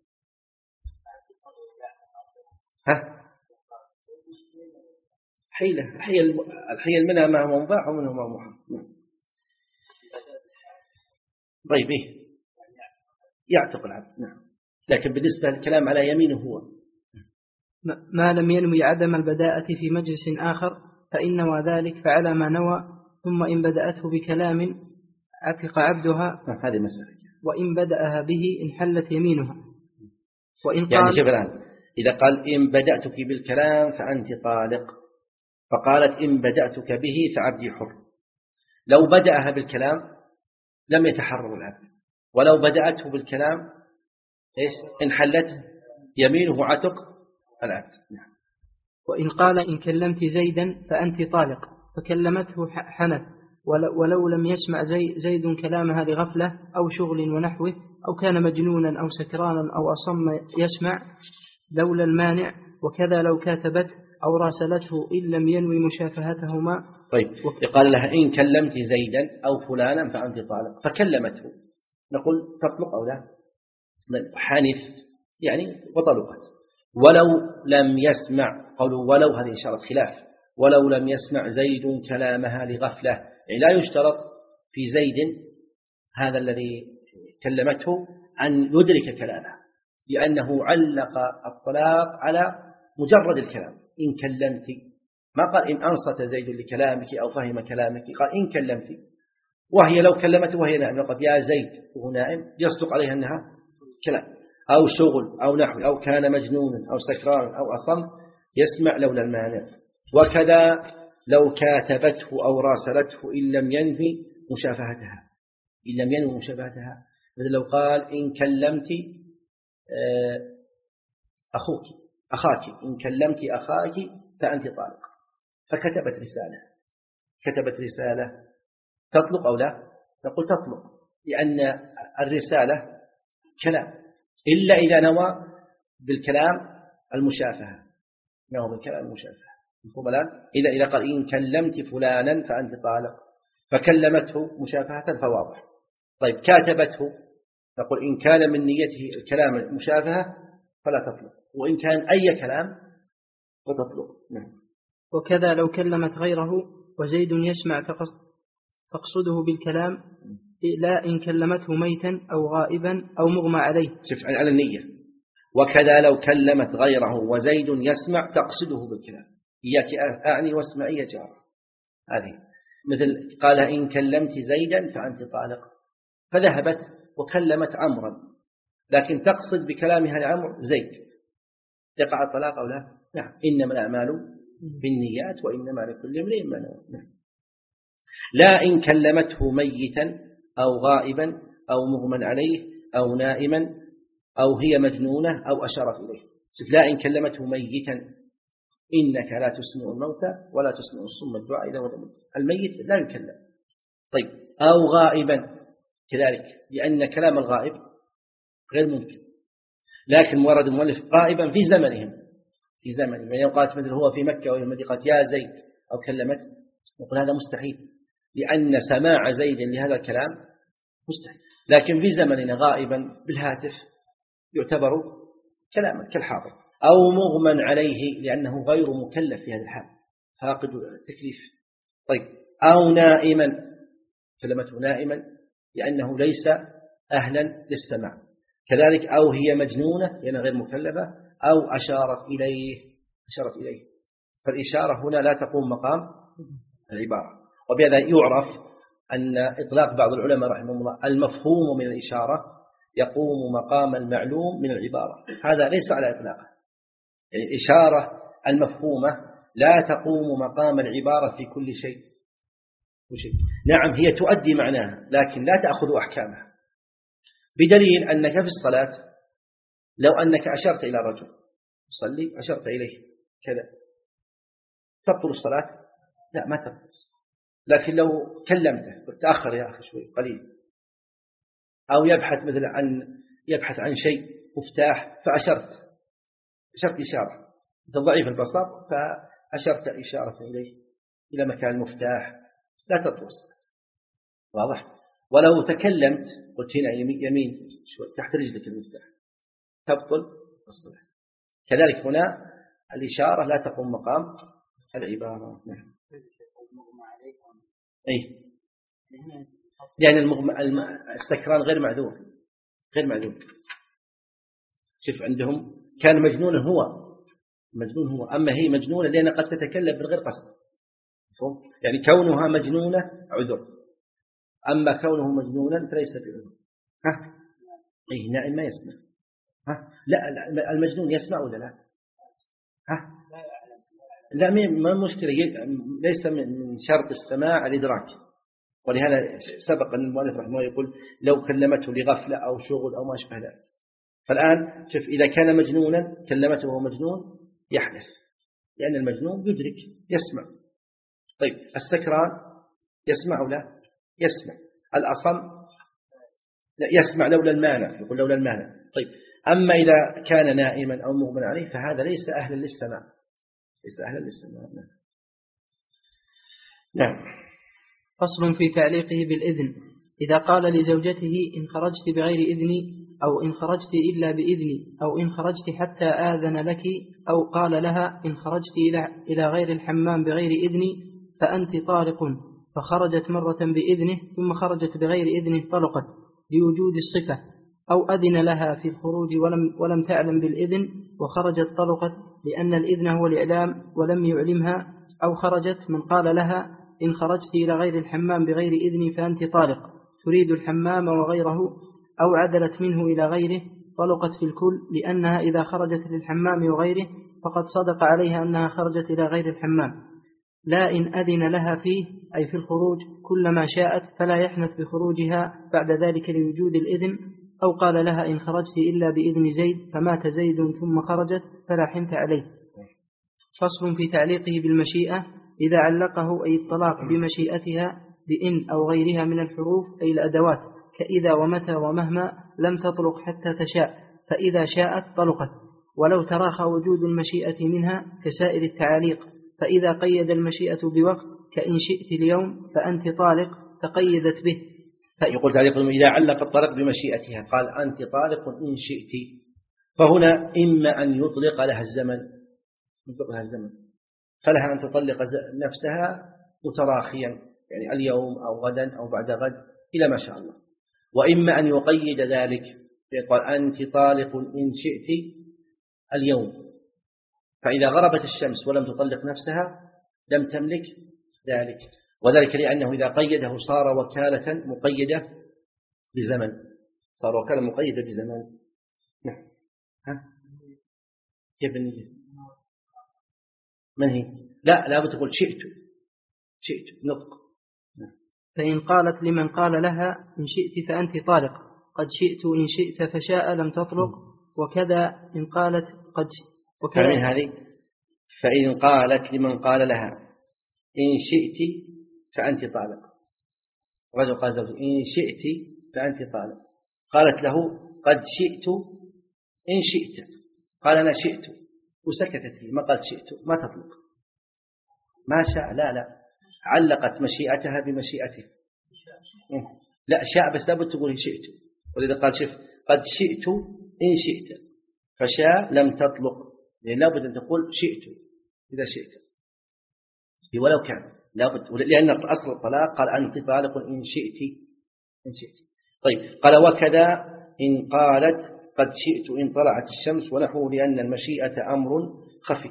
ها حيلة الحيل منها ما هو مباح ومنه ما هو محرم. طيب إيه يعتق العبد. نعم. لكن بالنسبة للكلام على يمينه هو ما لم ينوي عدم البداءة في مجلس آخر فإن نوى ذلك فعلى ما نوى، ثم إن بدأته بكلام عتق عبدها، هذه مسألة. وإن بدأها به انحلت يمينها. وإن قال يعني شوف الآن إذا قال إن بدأتك بالكلام فأنت طالق، فقالت إن بدأتك به فعبدي حر، لو بدأها بالكلام لم يتحرر العبد، ولو بدأته بالكلام إيش انحلت يمينه عتق العبد. نعم. وإن قال إن كلمت زيدا فأنت طالق فكلمته حنث، ولو لم يسمع زي زيد كلامها لغفلة أو شغل ونحوه، أو كان مجنونا أو سكرانا أو أصم يسمع لولا المانع. وكذا لو كاتبته أو راسلته إن لم ينوي مشافهتهما. طيب يقال لها إن كلمت زيدا أو فلانا فأنت طالق، فكلمته، نقول تطلق أو لا؟ حنث يعني وطلقت. ولو لم يسمع، قالوا ولو هذه إشارة خلاف، ولو لم يسمع زيد كلامها لغفلة، يعني لا يشترط في زيد هذا الذي كلمته أن يدرك كلامها، لأنه علق الطلاق على مجرد الكلام. إن كلمت، ما قال إن أنصت زيد لكلامك أو فهم كلامك، قال إن كلمت. وهي لو كلمته وهي نائم لقد يا زيد وهو نائم يصدق عليها أنها كلام، أو شغل أو نحو، أو كان مجنونا أو سكران أو أصم يسمع لولا المانع. وكذا لو كاتبته أو راسلته إن لم ينوي مشافهتها، إن لم ينوي مشافهتها، مثل لو قال إن كلمت أخوك أخاك، إن كلمت أخاك فأنت طالق، فكتبت رسالة، كتبت رسالة تطلق أو لا؟ نقول تطلق، لأن الرسالة كلام، إلا إذا نوى بالكلام المشافهة، نوى بالكلام المشافهة. إذا إذا قال إن كلمت فلانا فأنت طالق فكلمته مشافهة فواضح. طيب كاتبته، نقول إن كان من نيته الكلام المشافهة فلا تطلق، وإن كان أي كلام فتطلق. نعم. وكذا لو كلمت غيره وزيد يسمع تقصده بالكلام، لا إن كلمته ميتا أو غائبا أو مغمى عليه. شوف على النية. وكذا لو كلمت غيره وزيد يسمع تقصده بالكلام، إياك أعني واسمعي يا جار، هذه مثل قال إن كلمت زيدا فأنت طالق، فذهبت وكلمت عمرا لكن تقصد بكلامها لعمر زيد، يقع الطلاق أو لا؟ نعم. إنما الأعمال بالنيات وإنما لكل امرئ ما نوى. نعم. لا إن كلمته ميتا أو غائبا أو مغمى عليه أو نائما أو هي مجنونة أو أشارت إليه. لا إن كلمته ميتا، إنك لا تسمع الموتى ولا تسمع الصم الدعاء إذا ولد الميت لا يكلم. طيب أو غائبا كذلك، لأن كلام الغائب غير ممكن، لكن ورد المؤلف غائبا في زمنهم، في زمن من يقال مثل هو في مكة وهي المدينة يا زيد أو كلمت، نقول هذا مستحيل، لأن سماع زيد لهذا الكلام مستحيل. لكن في زمننا غائبا بالهاتف يعتبر كلاما كالحاضر. أو مغمى عليه لأنه غير مكلف في هذا الحال، فاقد التكليف. طيب أو نائما، كلمته نائما لأنه ليس أهلا للسماع. كذلك أو هي مجنونة لأنها غير مكلفة، أو أشارت إليه، أشارت إليه. فالإشارة هنا لا تقوم مقام العبارة. وبهذا يعرف أن إطلاق بعض العلماء رحمه الله المفهوم من الإشارة يقوم مقام المعلوم من العبارة، هذا ليس على إطلاقه. يعني الإشارة المفهومة لا تقوم مقام العبارة في كل شيء. نعم هي تؤدي معناها لكن لا تأخذ أحكامها، بدليل أنك في الصلاة لو أنك أشرت إلى رجل صلي أشرت إليه كذا تبطل الصلاة؟ لا ما تبطل. لكن لو كلمته قلت تأخر يا أخي شوي قليل، أو يبحث مثل عن يبحث عن شيء مفتاح فأشرت، أشرت إشارة، أنت ضعيف البصر فأشرت إشارة إليه إلى مكان المفتاح، لا تبطل الصلاة. واضح؟ ولو تكلمت قلت هنا يمين شوي تحت رجلك المفتاح تبطل الصلاة. كذلك هنا الإشارة لا تقوم مقام العبارة. نعم. أي يعني المغم... الم... السكران غير معذور، غير معذور. شوف عندهم كان مجنونا هو، مجنون هو، أما هي مجنونة لأنها قد تتكلم بالغير قصد. يعني كونها مجنونة عذر، أما كونه مجنونا فليس بعذر. ها أي نائم ما يسمع. ها لا المجنون يسمع ولا لا؟ ها لا ما مشكلة، ليس من شرط السماع الإدراك. ولهذا سبق أن المؤلف رحمه الله يقول لو كلمته لغفلة أو شغل أو ما أشبه ذلك. فالآن شوف إذا كان مجنونا كلمته وهو مجنون يحدث، لأن المجنون يدرك يسمع. طيب السكران يسمع أو لا يسمع. الأصم لا يسمع لولا المانع، يقول لولا المانع. طيب أما إذا كان نائما أو مغمى عليه فهذا ليس أهلا للسماع، ليس أهلا للسماع. نعم. فصل في تعليقه بالإذن. إذا قال لزوجته إن خرجت بغير إذني، أو إن خرجت إلا بإذني، أو إن خرجت حتى آذن لك، أو قال لها إن خرجت إلى غير الحمام بغير إذني فأنت طالق، فخرجت مرة بإذنه ثم خرجت بغير إذنه طلقت لوجود الصفة، أو أذن لها في الخروج ولم, ولم تعلم بالإذن وخرجت طلقت لأن الإذن هو الإعلام ولم يعلمها، أو خرجت من قال لها إن خرجت إلى غير الحمام بغير إذني فأنت طالق تريد الحمام وغيره، أو عدلت منه إلى غيره طلقت في الكل، لأنها إذا خرجت للحمام وغيره فقد صدق عليها أنها خرجت إلى غير الحمام، لا إن أذن لها فيه أي في الخروج كلما شاءت فلا يحنث بخروجها بعد ذلك لوجود الإذن، أو قال لها إن خرجت إلا بإذن زيد فمات زيد ثم خرجت فلا حنث عليه. فصل في تعليقه بالمشيئة. إذا علقه أي الطلاق بمشيئتها بإن أو غيرها من الحروف أي الأدوات كإذا ومتى ومهما لم تطلق حتى تشاء، فإذا شاءت طلقت، ولو تراخى وجود المشيئة منها كسائر التعاليق، فإذا قيد المشيئة بوقت كإن شئت اليوم فأنت طالق تقيدت به. يقول تعليق إذا علق الطلاق بمشيئتها قال أنت طالق إن شئت، فهنا إما أن يطلق لها الزمن، يطلق لها الزمن فلها أن تطلق نفسها متراخيا يعني اليوم أو غدا أو بعد غد إلى ما شاء الله، وإما أن يقيد ذلك يقول أنت طالق إن شئت اليوم، فإذا غربت الشمس ولم تطلق نفسها لم تملك ذلك، وذلك لأنه إذا قيده صار وكالة مقيدة بزمن، صار وكالة مقيدة بزمن. نعم. ها كيف النية؟ من هي؟ لا لا بتقول شئت، شئت نطق. فإن قالت لمن قال لها إن شئت فأنت طالق قد شئت إن شئت فشاء لم تطلق، وكذا إن قالت قد وكذا هذه. فإن قالت لمن قال لها إن شئت فأنت طالق، رجل قال زوجه إن شئت فأنت طالق، قالت له قد شئت إن شئت، قال أنا شئت وسكتت فيه ما قالت شئت ما تطلق، ما شاء لا لا علقت مشيئتها بمشيئته. لا شاء بس لابد تقول شئت، ولذا قال شف قد شئت إن شئت فشاء لم تطلق، لأن لابد أن تقول شئت إذا شئت ولو كان لابد، لأن أصل الطلاق قال أنت طالق إن شئت إن شئت. طيب قال وكذا إن قالت قد شئت إن طلعت الشمس ونحوه، لأن المشيئة أمر خفي،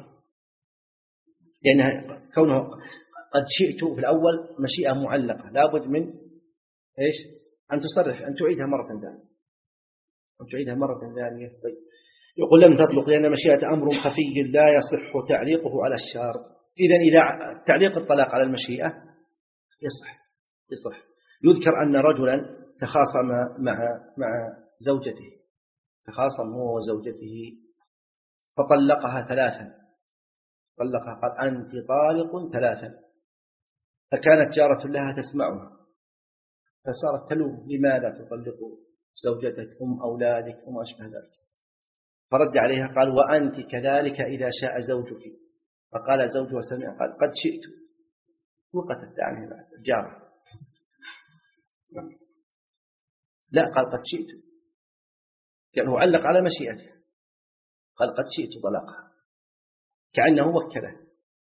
لأن كونه قد شئت في الأول مشيئة معلقة لابد من إيش أن تصرف أن تعيدها مرة ثانية أن تعيدها مرة ثانية. طيب يقول لم تطلق لأن مشيئة أمر خفي لا يصح تعليقه على الشارط. إذن إذا تعليق الطلاق على المشيئة يصح يصح. يذكر أن رجلا تخاصم مع مع زوجته، تخاصم هو وزوجته فطلقها ثلاثا، طلقها قال أنت طالق ثلاثا، فكانت جارة لها تسمعها فصارت تلوم لماذا تطلق زوجتك أم أولادك وما أشبه ذلك، فرد عليها قال وأنت كذلك إذا شاء زوجك، فقال زوجها سمع قال قد شئت، وقتت عنه بعد الجارة لا قال قد شئت، كأنه علق على مشيئته قال قد شئت طلقها كأنه وكله.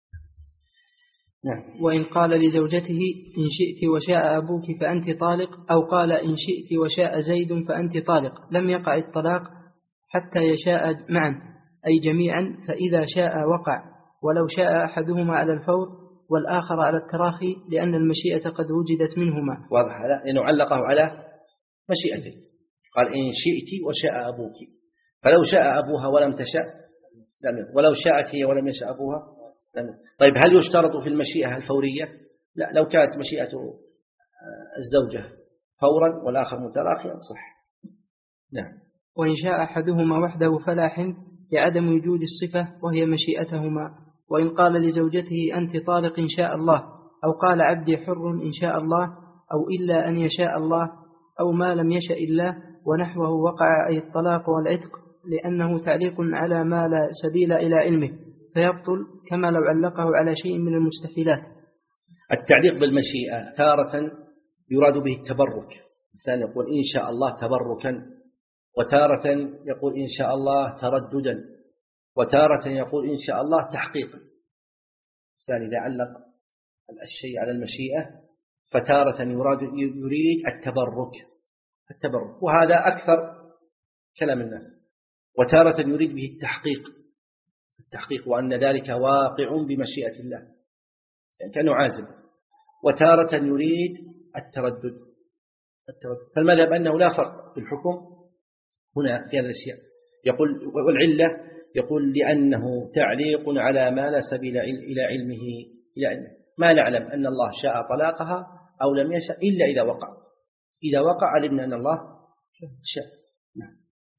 نعم. وإن قال لزوجته إن شئت وشاء أبوك فأنت طالق، أو قال إن شئت وشاء زيد فأنت طالق، لم يقع الطلاق حتى يشاء معا أي جميعا، فإذا شاء وقع، ولو شاء أحدهما على الفور والآخر على التراخي، لأن المشيئة قد وجدت منهما. واضح هذا لأنه علقه على مشيئته، قال إن شئت وشاء أبوك، فلو شاء أبوها ولم تشاء لم، ولو شاءت هي ولم يشاء أبوها لم. طيب هل يشترط في المشيئة الفورية؟ لا، لو كانت مشيئة الزوجة فورا والآخر متراخيا صح. نعم. وإن شاء أحدهما وحده فلا حنث لعدم وجود الصفة وهي مشيئتهما. وإن قال لزوجته أنت طالق إن شاء الله أو قال عبدي حر إن شاء الله، أو إلا أن يشاء الله، أو ما لم يشاء الله ونحوه، وقع أي الطلاق والعتق، لأنه تعليق على ما لا سبيل إلى علمه فيبطل، كما لو علقه على شيء من المستحيلات. التعليق بالمشيئة تارة يراد به التبرك، إنسان يقول إن شاء الله تبركا، وتارة يقول إن شاء الله ترددا، وتارة يقول إن شاء الله تحقيقا. إنسان إذا علق الشيء على المشيئة فتارة يراد يريد التبرك التبرك وهذا أكثر كلام الناس، وتارة يريد به التحقيق التحقيق وأن ذلك واقع بمشيئة الله، يعني كأنه عازم. وتارة يريد التردد التردد فالمذهب أنه لا فرق في الحكم هنا في هذه الأشياء. يقول والعلة يقول لأنه تعليق على ما لا سبيل إلى علمه إلى علمه. ما نعلم أن الله شاء طلاقها أو لم يشاء إلا إذا وقع. إذا وقع علمنا أن الله شاء. نعم.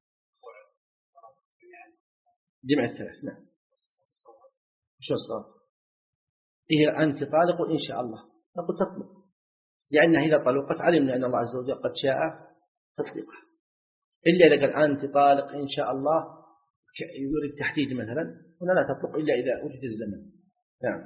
جمع الثلاث. نعم. شو الصواب؟ إيه أنت طالق إن شاء الله، نقول تطلق، لأنها إذا طلقت علمنا أن الله عز وجل قد شاء تطلقها. إلا إذا قال أنت طالق إن شاء الله يريد تحديد مثلا، هنا لا تطلق إلا إذا وجد الزمن. نعم.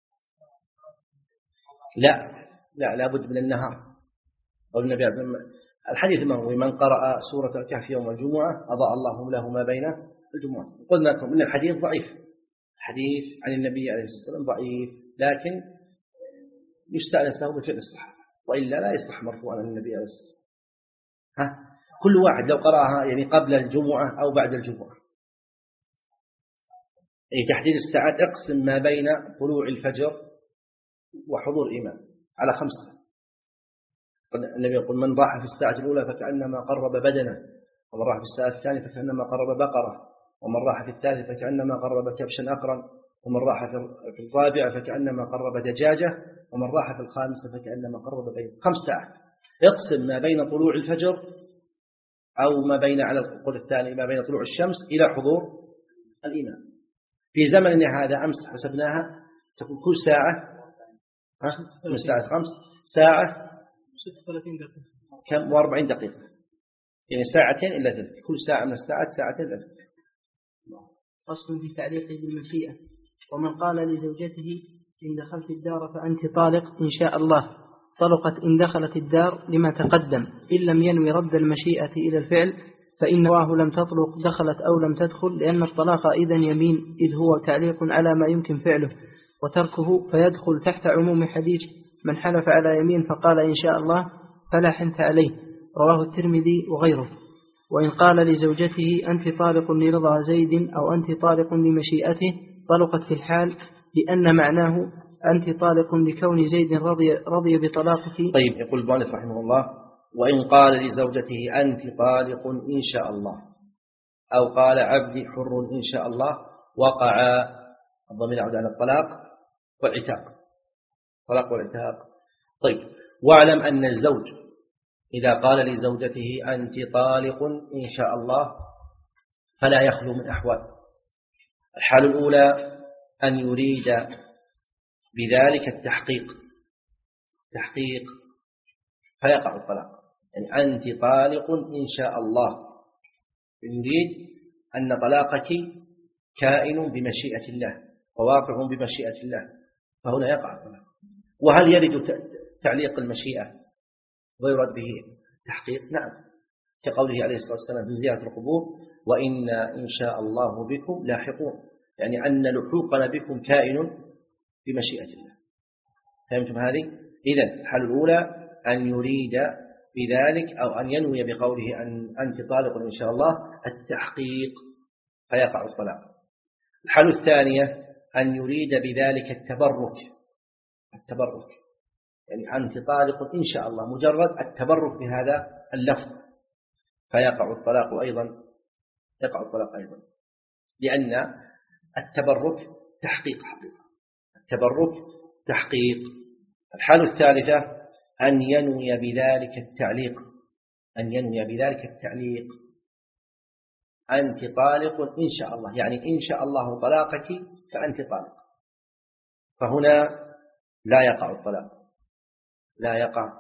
لا لا لابد من النهار. قال النبي عليه الصلاة والسلام الحديث المروي من قرأ سورة الكهف يوم الجمعة أضاء الله له ما بين الجمعة. قلنا لكم إن الحديث ضعيف، الحديث عن النبي عليه الصلاة والسلام ضعيف، لكن يستأنس له بفعل الصحابة، وإلا لا يصح مرفوعا عن النبي عليه الصلاة والسلام. ها كل واحد لو قرأها يعني قبل الجمعة أو بعد الجمعة، أي تحديد الساعات، اقسم ما بين طلوع الفجر وحضور إمام على خمسة. النبي يقول من راح في الساعة الأولى فكأنما قرب بدنه، ومن راح في الساعة الثانية فكأنما قرب بقرة، ومن راح في الثالثة فكأنما قرب كبشا أقرن، ومن راح في الرابعة فكأنما قرب دجاجة، ومن راح في الخامسة فكأنما قرب بيض. خمس ساعات يقسم ما بين طلوع الفجر أو ما بين على القول الثاني ما بين طلوع الشمس إلى حضور الإمام. في زمننا هذا أمس حسبناها تكون كل ساعة من الساعة خمس ساعة ستة وثلاثين دقيقة كم وأربعين دقيقة، يعني ساعتين إلا ثلث، كل ساعة من الساعات ساعتين إلا ثلث. فصل في تعليقه بالمشيئة. ومن قال لزوجته إن دخلت الدار فأنت طالق إن شاء الله، طلقت إن دخلت الدار لما تقدم، إن لم ينوي رد المشيئة إلى الفعل فإن نواه لم تطلق دخلت أو لم تدخل، لأن الطلاق إذن يمين، إذ هو تعليق على ما يمكن فعله، وتركه فيدخل تحت عموم حديث من حلف على يمين فقال إن شاء الله فلا حنث عليه، رواه الترمذي وغيره. وإن قال لزوجته أنت طالق لرضا زيد أو أنت طالق لمشيئته، طلقت في الحال، لأن معناه أنت طالق لكون زيد رضي, رضي بطلاقك. طيب يقول المؤلف رحمه الله وإن قال لزوجته أنت طالق إن شاء الله، أو قال عبدي حر إن شاء الله، وقع الضمير يعود على الطلاق والعتاق، طلاق والعتاق. طيب واعلم أن الزوج إذا قال لزوجته أنت طالق إن شاء الله فلا يخلو من أحوال. الحال الأولى أن يريد بذلك التحقيق تحقيق فيقع الطلاق، يعني أنت طالق إن شاء الله، يريد أن طلاقك كائن بمشيئة الله وواقع بمشيئة الله، فهنا يقع الطلاق. وهل يرد تعليق المشيئة ويرد به تحقيق؟ نعم، كقوله عليه الصلاة والسلام في زيارة القبور وإنا إن شاء الله بكم لاحقون، يعني أن لحوقنا بكم كائن بمشيئة الله. فهمتم هذه؟ إذن الحالة الأولى أن يريد بذلك أو أن ينوي بقوله أن أنت طالق إن شاء الله التحقيق فيقع الطلاق. الحالة الثانية أن يريد بذلك التبرك التبرك يعني أنت طالق إن شاء الله، مجرد التبرك بهذا اللفظ فيقع الطلاق أيضا يقع الطلاق أيضا لأن التبرك تحقيق حقيقة التبرك تحقيق. الحالة الثالثة أن ينوي بذلك التعليق أن ينوي بذلك التعليق أنت طالق إن شاء الله، يعني إن شاء الله طلاقك فأنت طالق. فهنا لا يقع الطلاق، لا يقع،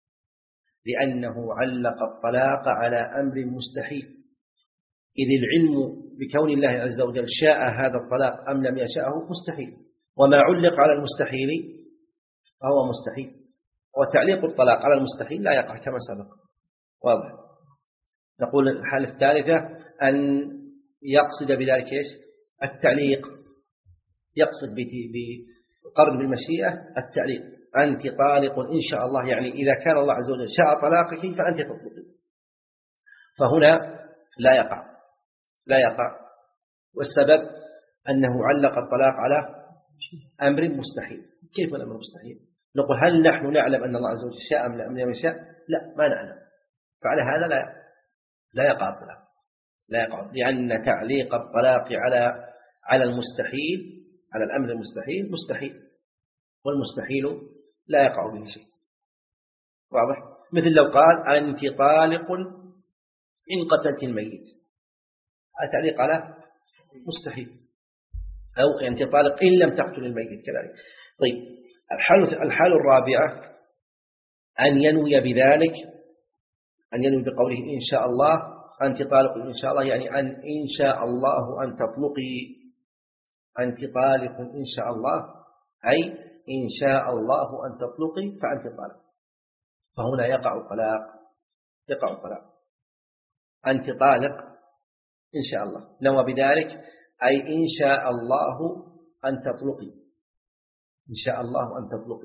لأنه علق الطلاق على أمر مستحيل، إذ العلم بكون الله عز وجل شاء هذا الطلاق أم لم يشاءه مستحيل، وما علق على المستحيل فهو مستحيل، وتعليق الطلاق على المستحيل لا يقع كما سبق. واضح. نقول الحالة الثالثة أن يقصد بذلك إيش؟ التعليق، يقصد بقرن بالمشيئة التعليق، أنت طالق إن شاء الله، يعني إذا كان الله عز وجل شاء طلاقك فأنت تطلقي، فهنا لا يقع، لا يقع. والسبب أنه علق الطلاق على أمر مستحيل. كيف الأمر مستحيل؟ نقول هل نحن نعلم أن الله عز وجل شاء أم لم يشاء؟ لا، ما نعلم، فعلى هذا لا لا يقع الطلاق، لا يقع، لأن تعليق الطلاق على على المستحيل، على الأمر المستحيل مستحيل، والمستحيل لا يقع به شيء. واضح؟ مثل لو قال أنت طالق إن قتلت الميت، التعليق على مستحيل، أو أنت طالق إن لم تقتل الميت كذلك. طيب، الحالة الحالة الرابعة أن ينوي بذلك، أن ينوي بقوله إن شاء الله أنت طالق إن شاء الله، يعني أن إن شاء الله أن تطلقي، أنت طالق إن شاء الله، أي إن شاء الله أن تطلقي فأنت طالق، فهنا يقع الطلاق، يقع الطلاق. أنت طالق إن شاء الله، نوى بذلك أي إن شاء الله أن تطلقي، إن شاء الله أن تطلقي،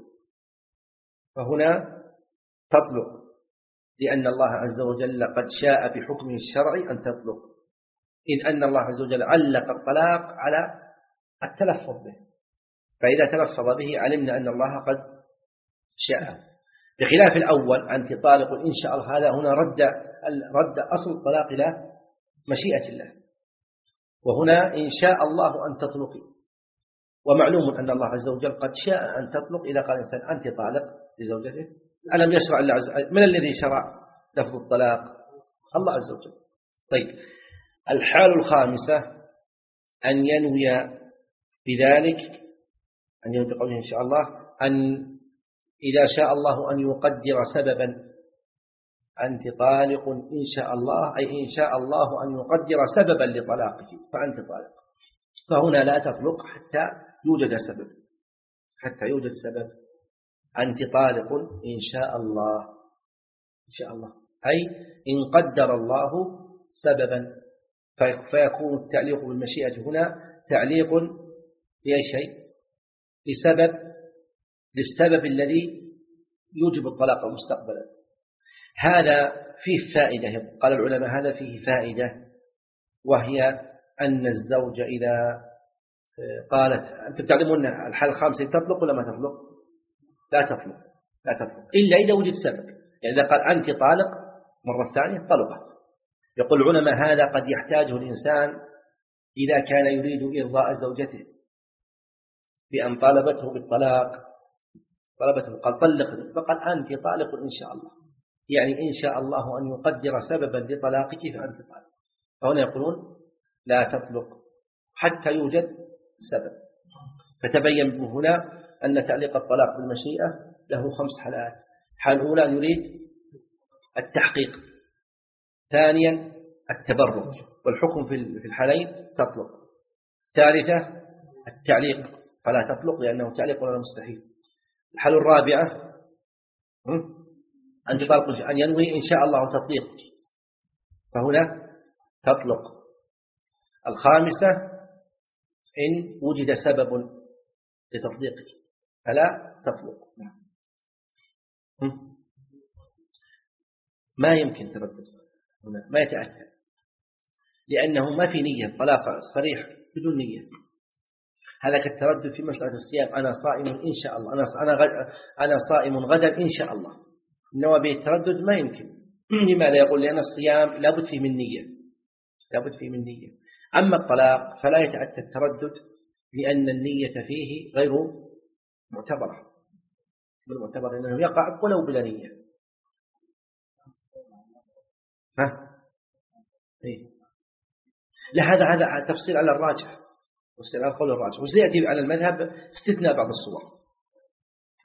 فهنا تطلق، لأن الله عز وجل قد شاء بحكمه الشرعي أن تطلق، إذ أن الله عز وجل علق الطلاق على التلفظ به، فإذا تلفظ به علمنا أن الله قد شاء، بخلاف الأول أنت طالق إن شاء الله، هذا هنا رد رد أصل الطلاق إلى مشيئة الله، وهنا إن شاء الله أن تطلقي، ومعلوم أن الله عز وجل قد شاء أن تطلق إذا قال الإنسان أنت طالق لزوجته. ألم يشرع الله عز وجل؟ من الذي شرع لفظ الطلاق؟ الله عز وجل. طيب، الحال الخامسة أن ينوي بذلك، أن ينوي بقوله إن شاء الله، أن إذا شاء الله أن يقدر سببا، أنت طالق إن شاء الله، أي إن شاء الله أن يقدر سببا لطلاقك فأنت طالق، فهنا لا تطلق حتى يوجد سبب، حتى يوجد سبب. أنت طالق إن شاء الله، إن شاء الله، أي إن قدر الله سببا، فيكون التعليق بالمشيئة هنا تعليق لأي شيء؟ لسبب، للسبب الذي يوجب الطلاق مستقبلا. هذا فيه فائدة، قال العلماء هذا فيه فائدة، وهي أن الزوج إذا قالت، أنتم تعلمون الحالة الخامسة تطلق ولا ما تطلق؟ لا تطلق، لا تطلق إلا إذا وجد سبب، يعني إذا قال أنت طالق مرة ثانية طلقت. يقول العلماء هذا قد يحتاجه الإنسان إذا كان يريد إرضاء زوجته بأن طالبته بالطلاق، طلبته قال طلقني، فقال أنت طالق إن شاء الله، يعني إن شاء الله أن يقدر سببا لطلاقك فأنت طالق، فهنا يقولون لا تطلق حتى يوجد سبب. فتبين هنا أن تعليق الطلاق بالمشيئة له خمس حالات. حال أولى أن يريد التحقيق، ثانيا التبرك، والحكم في الحالين تطلق، ثالثة التعليق فلا تطلق لأنه تعليق ولا مستحيل. الحالة الرابعة أن تطلق، أن ينوي إن شاء الله تطليقك، فهنا تطلق. الخامسة إن وجد سبب لتطليقك فلا تطلق. ما يمكن تردد هنا، ما يتأتى، لأنه ما في نية، طلاق صريح بدون نية. هذا كالتردد في مسألة الصيام، أنا صائم إن شاء الله، أنا أنا غد أنا صائم غدا إن شاء الله، إنما به التردد ما يمكن. لماذا؟ يقول لأن الصيام لابد فيه من نية، لابد فيه من نية. أما الطلاق فلا يتأتى التردد لأن النية فيه غير معتبرة، غير معتبرة، لأنه يقع ولو بلا نية. ها؟ إيه؟ لهذا هذا تفصيل على الراجح، تفصيل على القول الراجح، وسيأتي على المذهب استثناء بعض الصور،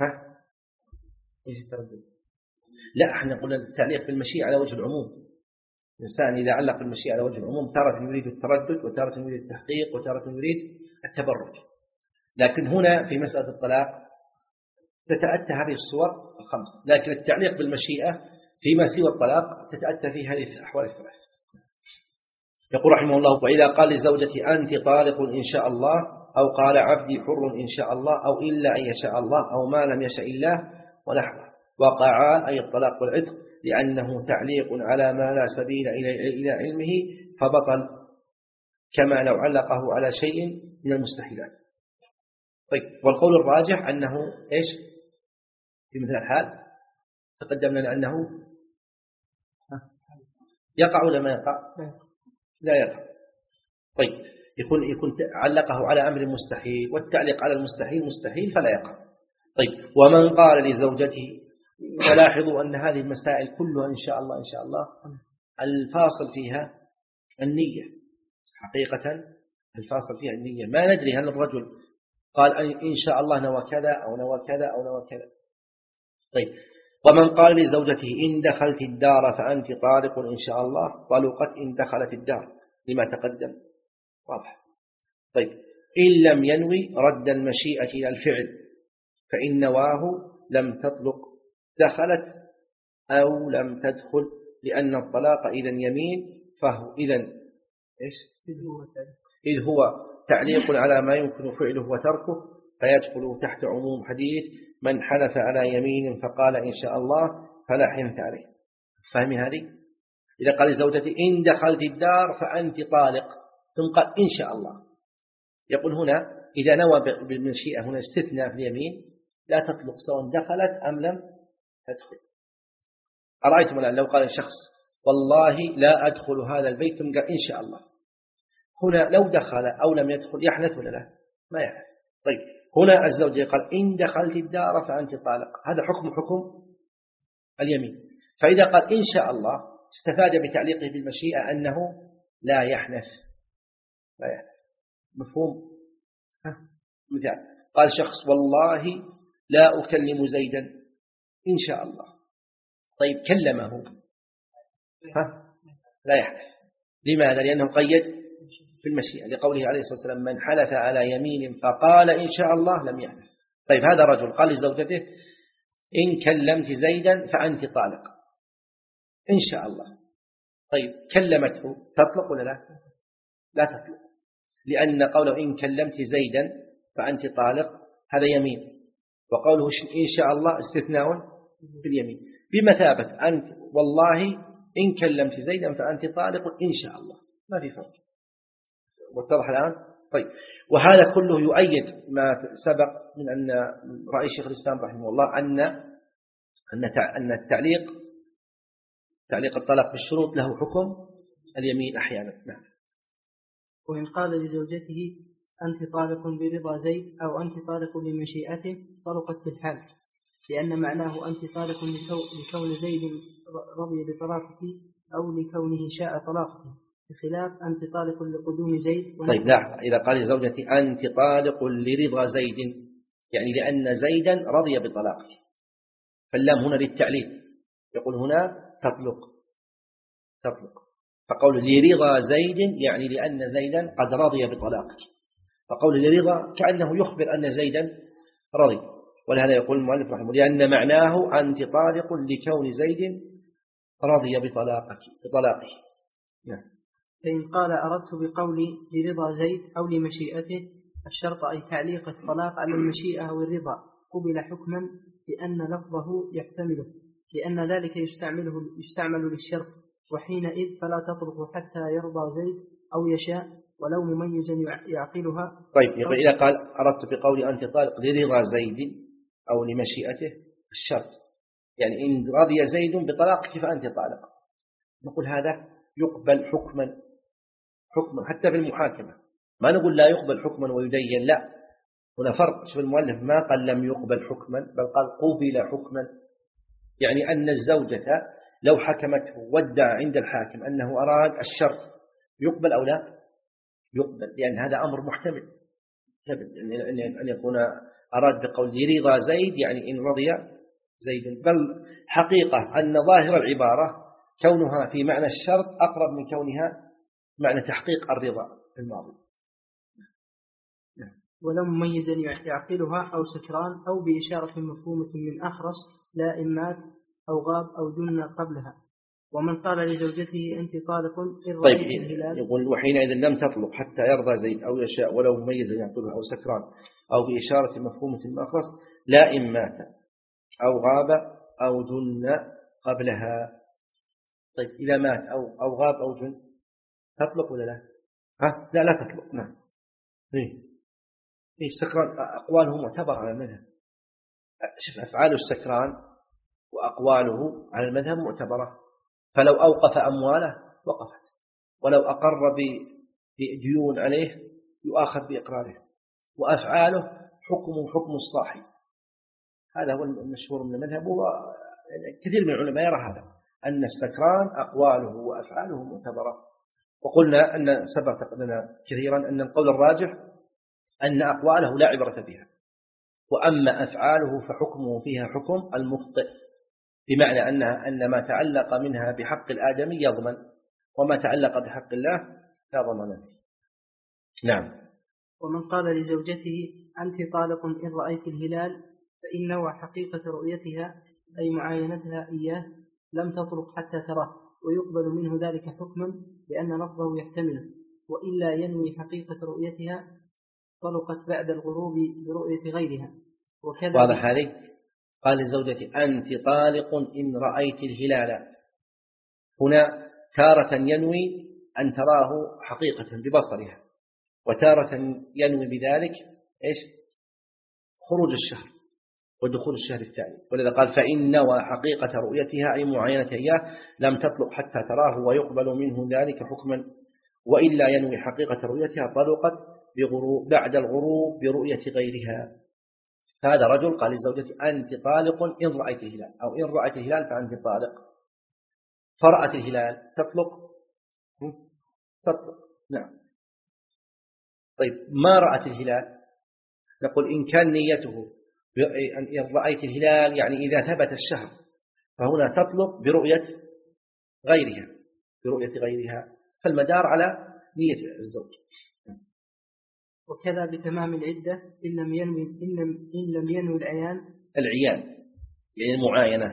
إيش التردد؟ لا، احنا قلنا التعليق بالمشيئة على وجه العموم. الإنسان إذا علق بالمشيئة على وجه العموم تارة يريد التردد وتارة يريد التحقيق وتارة يريد التبرك. لكن هنا في مسألة الطلاق تتأتى هذه الصور الخمس، لكن التعليق بالمشيئة فيما سوى الطلاق تتأتى في هذه الأحوال الثلاث. يقول رحمه الله: وإذا قال لزوجتي أنت طالق إن شاء الله، أو قال عبدي حر إن شاء الله، أو إلا أن يشاء الله، أو ما لم يشاء الله ونحوه، وقعا أي الطلاق والعتق، لأنه تعليق على ما لا سبيل إلى علمه فبطل، كما لو علقه على شيء من المستحيلات. طيب، والقول الراجح أنه إيش في مثل الحال تقدمنا لأنه يقع ولا ما يقع؟ لا يقع. طيب، يكون يكون علقه على أمر مستحيل، والتعليق على المستحيل مستحيل فلا يقع. طيب، ومن قال لزوجته، فلاحظوا أن هذه المسائل كلها إن شاء الله إن شاء الله الفاصل فيها النية. حقيقة الفاصل فيها النية، ما ندري هل الرجل قال إن شاء الله نوى كذا أو نوى كذا أو نوى كذا. طيب، ومن قال لزوجته إن دخلت الدار فأنت طالق إن شاء الله، طلقت إن دخلت الدار، لما تقدم واضح. طيب، إن لم ينوي رد المشيئة إلى الفعل، فإن نواه لم تطلق دخلت أو لم تدخل، لأن الطلاق إذا يمين، فهو إذن إيش؟ إذ هو تعليق على ما يمكن فعله وتركه، فيدخل تحت عموم حديث من حلف على يمين فقال إن شاء الله فلا حنث عليه. فهمي هذه؟ إذا قال زوجتي إن دخلت الدار فأنت طالق، ثم قال إن شاء الله، يقول هنا إذا نوى بالمشيئة هنا استثناء في اليمين لا تطلق سواء دخلت أم لم تدخل. أرأيتم الآن لو قال شخص والله لا أدخل هذا البيت ثم قال إن شاء الله، هنا لو دخل أو لم يدخل يحنث ولا لا؟ ما يحنث. طيب، هنا الزوج قال إن دخلت الدار فأنت طالق، هذا حكم حكم اليمين. فإذا قال إن شاء الله استفاد بتعليقه بالمشيئة أنه لا يحنث، لا يحنث. مفهوم؟ مثال قال شخص والله لا أكلم زيدا إن شاء الله، طيب كلمه، ها؟ لا يحنث. لماذا؟ لأنه قيد في المشيئة، لقوله عليه الصلاة والسلام من حلف على يمين فقال إن شاء الله لم يحنث. طيب، هذا رجل قال لزوجته إن كلمت زيدا فأنت طالق إن شاء الله. طيب، كلمته تطلق ولا لا؟ لا تطلق، لأن قوله إن كلمت زيدا فأنت طالق هذا يمين، وقوله إن شاء الله استثناء باليمين، بمثابة أنت والله إن كلمت زيدا فأنت طالق إن شاء الله، ما في فرق. واتضح الآن؟ طيب، وهذا كله يؤيد ما سبق من أن رأي شيخ الإسلام رحمه الله أن أن التعليق تعليق الطلاق بالشروط له حكم اليمين أحيانا. نعم. وإن قال لزوجته أنت طالق برضا زيد أو أنت طالق لمشيئته، طلقت في الحال، لأن معناه أنت طالق لكون زيد رضي بطلاقك أو لكونه شاء طلاقك، بخلاف أنت طالق لقدوم زيد. طيب، لا، إذا قال لزوجتي أنت طالق لرضا زيد، يعني لأن زيدا رضي بطلاقك، فاللام هنا للتعليل، يقول هنا تطلق تطلق فقول لرضا زيد يعني لأن زيدا قد رضي بطلاقك، فقول لرضا كأنه يخبر أن زيدا رضي. ولهذا يقول المؤلف رحمه الله لأن معناه أنت طالق لكون زيد رضي بطلاقك بطلاقه. نعم. فإن قال أردت بقولي لرضا زيد أو لمشيئته الشرط أي تعليق الطلاق على المشيئة أو الرضا، قبل حكما لأن لفظه يحتمله، لأن ذلك يستعمله يستعمل للشرط، وحينئذ فلا تطلق حتى يرضى زيد أو يشاء ولو مميزا يعقلها. طيب، إذا قال أردت بقولي أنت طالق لرضا زيد أو لمشيئته الشرط، يعني إن رضي زيد بطلاقك فأنت طالق، نقول هذا يقبل حكما حكما حتى في المحاكمة، ما نقول لا يقبل حكما ويدين، لا، هنا فرق. شوف المؤلف ما قال لم يقبل حكما، بل قال قبل حكما، يعني أن الزوجة لو حكمته وادعى عند الحاكم أنه أراد الشرط يقبل أو لا يقبل، لأن هذا أمر محتمل أن يكون أراد بقول لرضا زيد يعني إن رضي زيد، بل حقيقة أن ظاهر العبارة كونها في معنى الشرط أقرب من كونها معنى تحقيق الرضا في الماضي. ولو مميزا يعقلها أو سكران أو بإشارة مفهومة من أخرس لا إن مات أو غاب أو جن قبلها. ومن قال لزوجته أنت طالق إن رأيت طيب الهلال، يقول وحينئذ لم تطلق حتى يرضى زيد أو يشاء ولو مميزا يعقلها أو سكران أو بإشارة مفهومة من أخرس لا إن مات أو غاب أو جن قبلها. طيب إذا مات أو أو غاب أو جن تطلق ولا لا؟ ها؟ لا لا تطلق. نعم. إيه إيه السكران أقواله معتبرة على المذهب. شوف أفعال السكران وأقواله على المذهب معتبرة، فلو أوقف أمواله وقفت، ولو أقر بديون عليه يؤاخذ بإقراره، وأفعاله حكم حكم الصاحب. هذا هو المشهور من المذهب، وكثير من العلماء يرى هذا أن السكران أقواله وأفعاله معتبرة. وقلنا أن سبق لنا كثيرا أن القول الراجح أن أقواله لا عبرة بها، وأما أفعاله فحكمه فيها حكم المخطئ، بمعنى أنها أن ما تعلق منها بحق الآدمي يضمن، وما تعلق بحق الله لا ضمان فيه. نعم. ومن قال لزوجته أنت طالق إن رأيت الهلال فإنه حقيقة رؤيتها أي معاينتها إياه لم تطلق حتى تراه، ويقبل منه ذلك حكما لأن لفظه يحتمله، وإلا ينوي حقيقة رؤيتها طلقت بعد الغروب برؤية غيرها. وكذا واضح هذه؟ قال لزوجتي أنت طالق إن رأيت الهلال، هنا تارة ينوي أن تراه حقيقة ببصرها، وتارة ينوي بذلك إيش؟ خروج الشهر ودخول الشهر الثاني، ولذا قال فإن نوى حقيقة رؤيتها أي معاينة إياه لم تطلق حتى تراه، ويقبل منه ذلك حكما، وإلا ينوي حقيقة رؤيتها طلقت بغروب بعد الغروب برؤية غيرها. هذا رجل قال لزوجتي أنت طالق إن رأيت الهلال، أو إن رأيت الهلال فأنت طالق، فرأت الهلال تطلق تطلق. نعم. طيب ما رأت الهلال، نقول إن كان نيته إن رأيت الهلال يعني إذا ثبت الشهر، فهنا تطلق برؤية غيرها برؤية غيرها فالمدار على نية الزوج. وكذا بتمام العدة إن لم ينوي إن لم, إن لم ينوي العيان العيان يعني المعاينة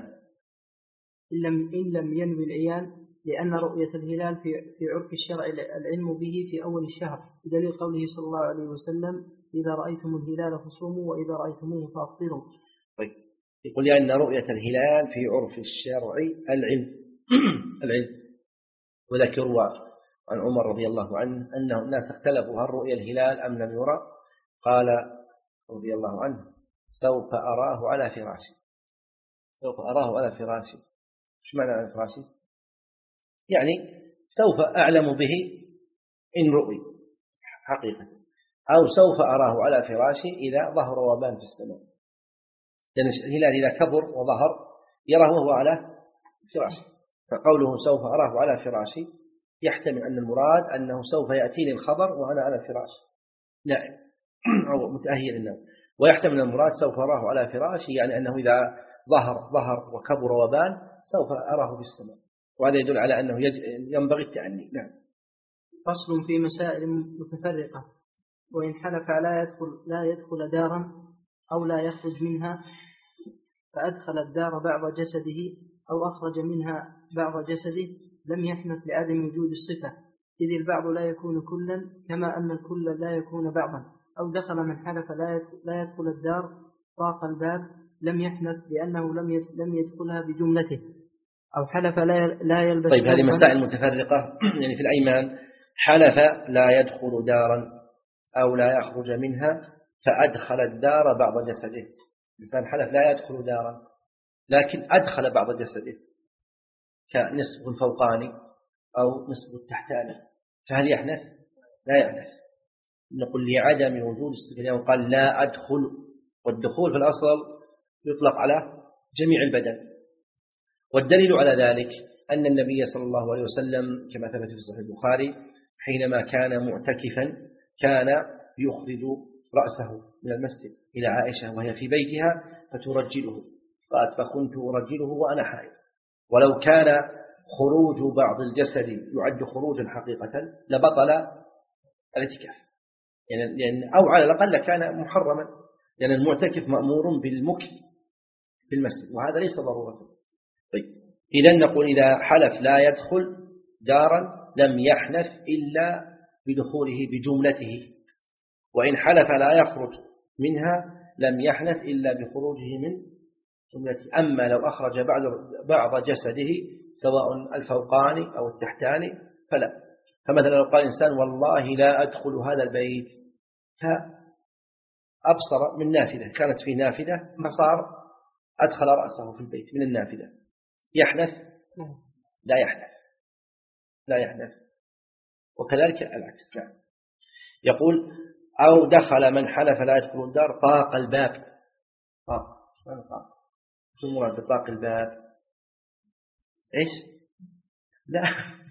إن لم, إن لم ينوي العيان لأن رؤية الهلال في في عرف الشرع العلم به في أول الشهر، بدليل قوله صلى الله عليه وسلم إذا رأيتم الهلال فصوموا وإذا رأيتموه فأفطروا. طيب يقول لأن رؤية الهلال في عرف الشرع العلم العلم وذكروا عن عمر رضي الله عنه أنه الناس اختلفوا هل رؤية الهلال أم لم يرى، قال رضي الله عنه سوف أراه على فراشي، سوف أراه على فراشي. إيش معنى على فراشي؟ يعني سوف أعلم به إن رؤي حقيقة، أو سوف أراه على فراشي إذا ظهر وبان في السماء، لأن الهلال إذا كبر وظهر يراه وهو على فراشي، فقوله سوف أراه على فراشي يحتمل أن المراد أنه سوف يأتيني الخبر وأنا على الفراش نائم أو متأهل النوم، ويحتمل المراد سوف أراه على فراشي يعني أنه إذا ظهر ظهر وكبر وبان سوف أراه في السماء، وهذا يدل على أنه ينبغي التأني. نعم. فصل في مسائل متفرقة. وإن حلف لا يدخل لا يدخل دارا أو لا يخرج منها فأدخل الدار بعض جسده أو أخرج منها بعض جسده لم يحنث لعدم وجود الصفة، إذ البعض لا يكون كلا كما أن الكل لا يكون بعضا. أو دخل من حلف لا يدخل الدار طاق الباب لم يحنث لأنه لم يدخلها بجملته. أو حلف لا يلبس. طيب هذه مسائل متفرقة يعني في الأيمان حلف لا يدخل دارا أو لا يخرج منها فأدخل الدار بعض جسده. إنسان حلف لا يدخل دارا لكن أدخل بعض جسده كنصف الفوقاني أو نصف التحتاني، فهل يحنث؟ لا يحنث. نقول لعدم وجود استثناء، وقال لا أدخل، والدخول في الأصل يطلق على جميع البدن، والدليل على ذلك أن النبي صلى الله عليه وسلم كما ثبت في صحيح البخاري حينما كان معتكفا كان يخرج رأسه من المسجد إلى عائشة وهي في بيتها فترجله، قالت فكنت أرجله وأنا حائض. ولو كان خروج بعض الجسد يعد خروجا حقيقة لبطل الاعتكاف، يعني يعني أو على الأقل كان محرما، لأن يعني المعتكف مأمور بالمكث في المسجد، وهذا ليس ضرورة. طيب إذا نقول إذا حلف لا يدخل دارا لم يحنث إلا بدخوله بجملته، وإن حلف لا يخرج منها لم يحنث إلا بخروجه من جملته. أما لو أخرج بعض بعض جسده سواء الفوقاني أو التحتاني فلا. فمثلا لو قال إنسان والله لا أدخل هذا البيت، فأبصر من نافذة، كانت في نافذة فصار أدخل رأسه في البيت من النافذة، يحنث؟ لا يحنث، لا يحنث. وكذلك العكس. يقول أو دخل من حلف لا يدخل الدار طاق الباب. طاق طاق شو المراد بطاق الباب؟ إيش؟ لا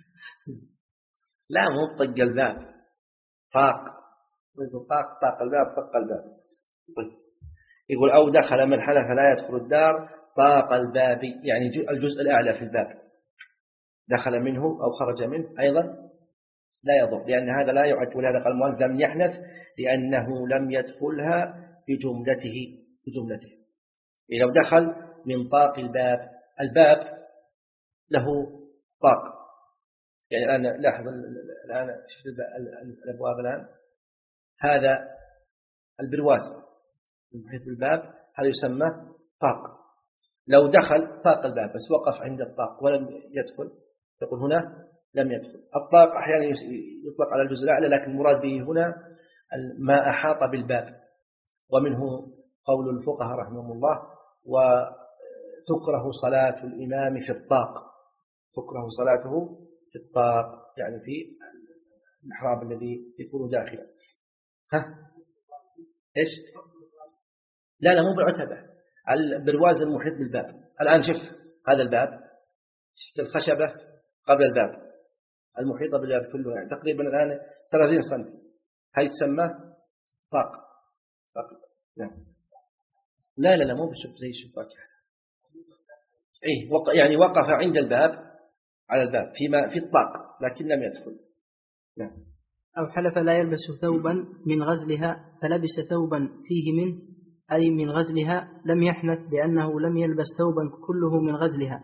لا مو طق الباب، طاق طاق طاق الباب، طق الباب. يقول أو دخل من حلف لا يدخل الدار طاق الباب، يعني الجزء الأعلى في الباب، دخل منه أو خرج منه أيضا لا يضر، لأن هذا لا يعد. ولهذا قال المؤلف لم يحنث لأنه لم يدخلها بجملته بجملته. لو دخل من طاق الباب، الباب له طاق، يعني الآن لاحظ الآن شفت الأبواب الآن، هذا البرواز المحيط بالباب هذا يسمى طاق. لو دخل طاق الباب بس وقف عند الطاق ولم يدخل يقول هنا لم يدخل. الطاق أحيانا يطلق على الجزء الأعلى، لكن المراد به هنا ما أحاط بالباب. ومنه قول الفقهاء رحمهم الله وتكره صلاة الإمام في الطاق، تكره صلاته في الطاق يعني في المحراب الذي يكون داخلا. ها إيش؟ لا لا مو بالعتبة، البرواز المحيط بالباب. الآن شوف هذا الباب، شفت الخشبة قبل الباب المحيطة بالباب كله، يعني تقريبا الآن ثلاثين سنتي، هاي تسمى طاق. لا لا لا, لا مو بالشب زي الشباك إيه، يعني وقف عند الباب على الباب فيما في الطاق لكن لم يدخل. لا. أو حلف لا يلبس ثوبا من غزلها فلبس ثوبا فيه منه أي من غزلها لم يحنث لأنه لم يلبس ثوبا كله من غزلها.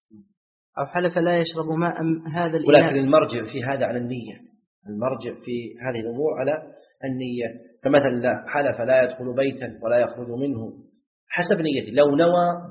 أو حلف لا يشرب ماء هذا الإناء. ولكن المرجع في هذا على النية، المرجع في هذه الأمور على النية. فمثلا حلف لا يدخل بيتا ولا يخرج منه حسب نيته، لو نوى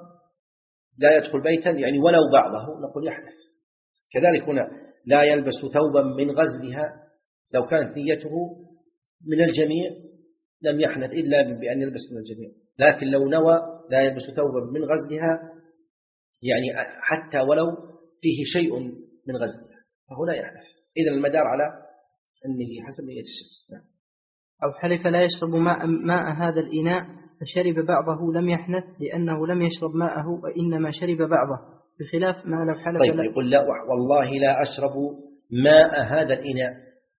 لا يدخل بيتا يعني ولو بعضه نقول يحنث. كذلك هنا لا يلبس ثوبا من غزلها، لو كانت نيته من الجميع لم يحنث إلا بأن يلبس من الجميع، لكن لو نوى لا يلبس ثوبا من غزلها يعني حتى ولو فيه شيء من غزلها فهنا يحنث. إذن المدار على النية حسب نية الشخص. أو حلف لا يشرب ماء, ماء هذا الإناء فشرب بعضه لم يحنث لأنه لم يشرب ماءه وإنما شرب بعضه، بخلاف ما لو حلف. طيب يقول لا والله لا أشرب ماء هذا الإناء،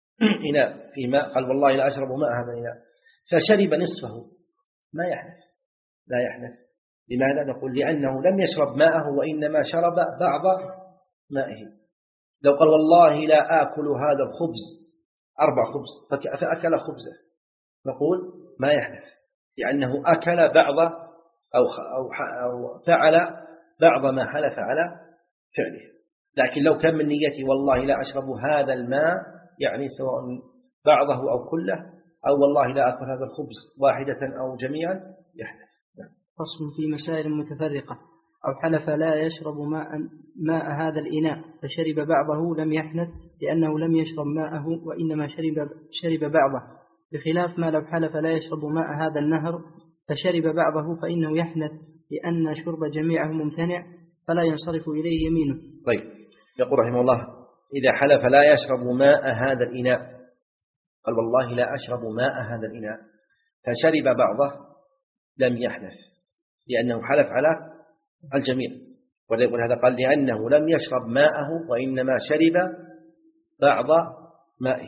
إناء في ماء، قال والله لا أشرب ماء هذا الإناء فشرب نصفه ما يحنث، لا يحنث. لماذا؟ نقول لأنه لم يشرب ماءه وإنما شرب بعض مائه. لو قال والله لا آكل هذا الخبز أربع خبز فأكل خبزه نقول ما يحنث لأنه أكل بعض أو, أو, أو فعل بعض ما حلف على فعله. لكن لو كان من نيتي والله لا أشرب هذا الماء يعني سواء بعضه أو كله، أو والله لا أكل هذا الخبز واحدة أو جميعا يحنث. فصل في مسائل متفرقة. أو حلف لا يشرب ماء, ماء هذا الإناء فشرب بعضه لم يحنث لأنه لم يشرب ماءه وإنما شرب, شرب بعضه، بخلاف ما لو حلف لا يشرب ماء هذا النهر فشرب بعضه فإنه يحنث لأن شرب جميعه ممتنع فلا ينصرف إليه يمينه. طيب يقول رحمه الله إذا حلف لا يشرب ماء هذا الإناء، قال والله لا أشرب ماء هذا الإناء فشرب بعضه لم يحنث لأنه حلف على الجميع، ولهذا قال لأنه لم يشرب ماءه وإنما شرب بعض مائه،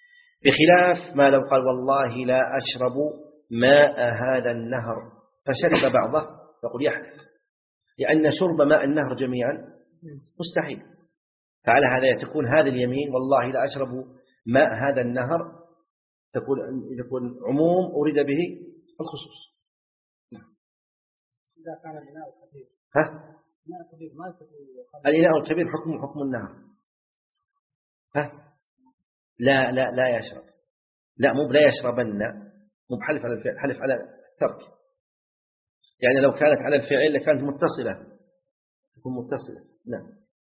بخلاف ما لو قال والله لا أشرب ماء هذا النهر فشرب بعضه فقل يحنث لأن شرب ماء النهر جميعا مستحيل. فعلى هذا تكون هذه اليمين والله لا أشرب ماء هذا النهر تكون تكون عموم أريد به الخصوص. إذا كان الإناء الكبير ها؟ الإناء الكبير حكم حكم النهر. ها؟ لا لا لا يشرب، لا مو لا يشربن، مو بحلف على الفعل، حلف على الترك. يعني لو كانت على الفعل لكانت متصلة، تكون متصلة. نعم.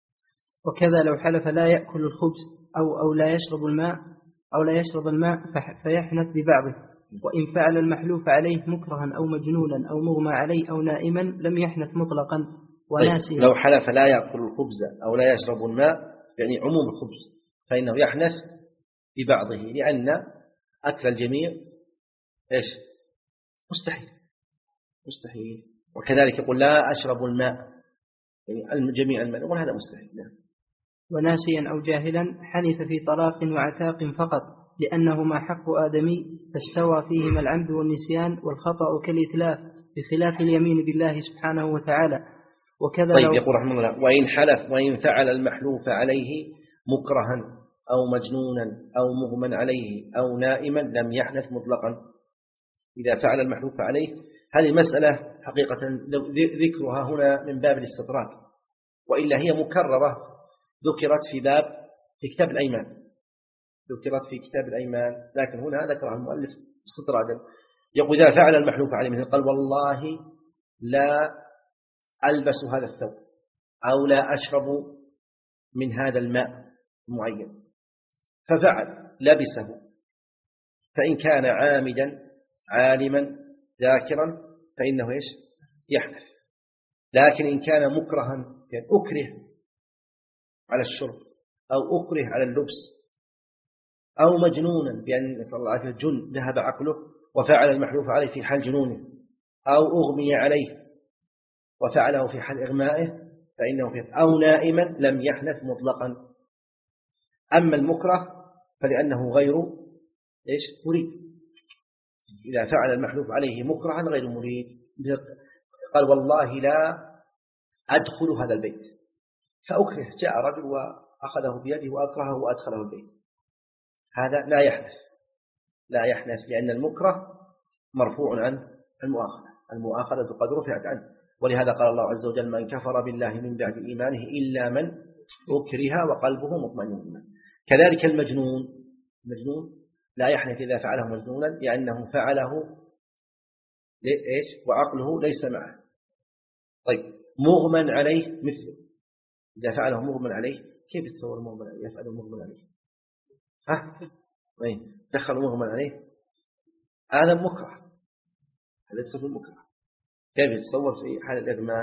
وكذا لو حلف لا يأكل الخبز أو أو لا يشرب الماء أو لا يشرب الماء فيحنث ببعضه، وإن فعل المحلوف عليه مكرها أو مجنونا أو مغمى عليه أو نائما لم يحنث مطلقا وناسيا. طيب لو حلف لا يأكل الخبز أو لا يشرب الماء يعني عموم الخبز فإنه يحنث ببعضه، لأن أكل الجميع إيش مستحيل مستحيل. وكذلك يقول لا أشرب الماء يعني الجميع الماء، يقول هذا مستحيل. نعم. وناسيا أو جاهلا حنث في طلاق وعتاق فقط، لأنهما حق آدمي فاستوى فيهما العمد والنسيان والخطأ كالإتلاف، بخلاف اليمين بالله سبحانه وتعالى. وكذا طيب يقول رحمه الله وإن حلف وإن فعل المحلوف عليه مكرها أو مجنونا أو مغمى عليه أو نائما لم يحنث مطلقا. إذا فعل المحلوف عليه هذه مسألة حقيقة ذكرها هنا من باب الاستطراد، وإلا هي مكررة ذكرت في باب في كتاب الأيمان، ذكرت في كتاب الأيمان، لكن هنا ذكرها المؤلف استطرادا. يقول إذا فعل المحلوف عليه مثل قال والله لا ألبس هذا الثوب أو لا أشرب من هذا الماء المعين، ففعل لبسه، فإن كان عامدا عالما ذاكرا فإنه إيش يحنث. لكن إن كان مكرها يعني أكره على الشرب أو أكره على اللبس أو مجنونا بأن نسأل الله العافية جن ذهب عقله وفعل المحلوف عليه في حال جنونه، أو أغمي عليه وفعله في حال إغمائه فإنه في، أو نائما لم يحنث مطلقا. أما المكره فلأنه غير إيش مريد، إذا فعل المحلوف عليه مكرها غير مريد قال والله لا أدخل هذا البيت فأكره، جاء رجل وأخذه بيده وأكرهه وأدخله البيت، هذا لا يحنث لا يحنث لأن المكره مرفوع عن المؤاخذة، المؤاخذة قد رفعت عنه. ولهذا قال الله عز وجل من كفر بالله من بعد إيمانه إلا من أكره وقلبه مطمئن بالإيمان. كذلك المجنون، المجنون لا يحنث إذا فعله مجنونا لأنه فعله ليش وعقله ليس معه. طيب مغمى عليه مثله، إذا فعله مغمى عليه كيف تصور مغمى عليه يفعله مغمى عليه؟ ها وين دخل مغمى عليه؟ هذا مكره، هذا يدخل في المكره. كيف يتصور في حال الإغماء؟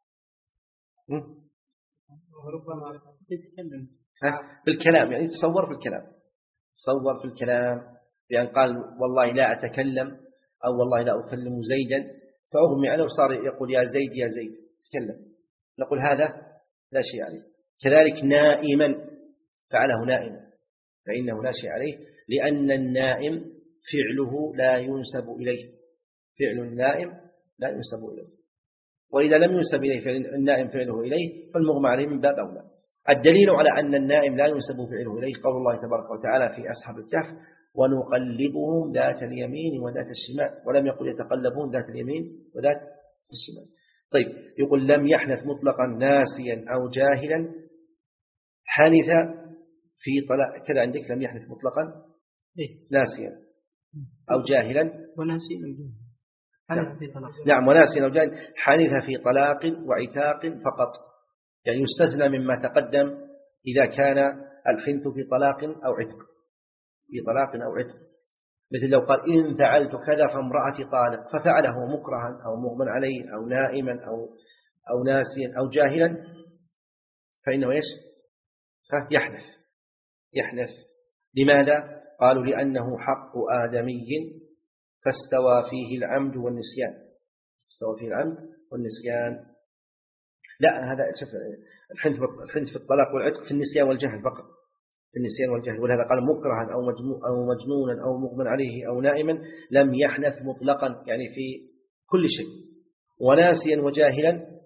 وربما يتكلم بالكلام، يعني تصور في الكلام، تصور في الكلام بأن قال والله لا أتكلم أو والله لا أكلم زيدا فأغمي عليه وصار يقول يا زيد يا زيد تكلم، نقول هذا لا شيء عليه. كذلك نائما فعله نائما فإنه لا شيء عليه، لأن النائم فعله لا ينسب إليه، فعل النائم لا ينسب إليه، وإذا لم ينسب إليه فعل النائم فعله إليه فالمغمى عليه من باب أولى. الدليل على أن النائم لا ينسب فعله إليه قول الله تبارك وتعالى في أصحاب الكهف ونقلبهم ذات اليمين وذات الشمال، ولم يقل يتقلبون ذات اليمين وذات الشمال. طيب يقول لم يحنث مطلقا ناسيا أو جاهلا حنث في طلاق، كذا عندك لم يحنث مطلقا ناسيا أو جاهلا وناسيا حنث في طلاق. نعم وناسيا أو جاهلا حنث في طلاق وعتاق فقط، يعني يستثنى مما تقدم إذا كان الحنث في طلاق أو عتق، في طلاق أو عتق، مثل لو قال إن فعلت كذا فامرأتي طالق ففعله مكرها أو مغمى عليه أو نائما أو أو ناسيا أو جاهلا فإنه إيش يحنث يحنث. لماذا؟ قالوا لأنه حق آدمي فاستوى فيه العمد والنسيان، استوى فيه العمد والنسيان. لا هذا شوف الحنث الحنث في الطلاق والعتق في النسيان والجهل فقط، في النسيان والجهل. ولهذا قال مكرها أو أو مجنونا أو مغمى عليه أو نائما لم يحنث مطلقا، يعني في كل شيء. وناسيا وجاهلا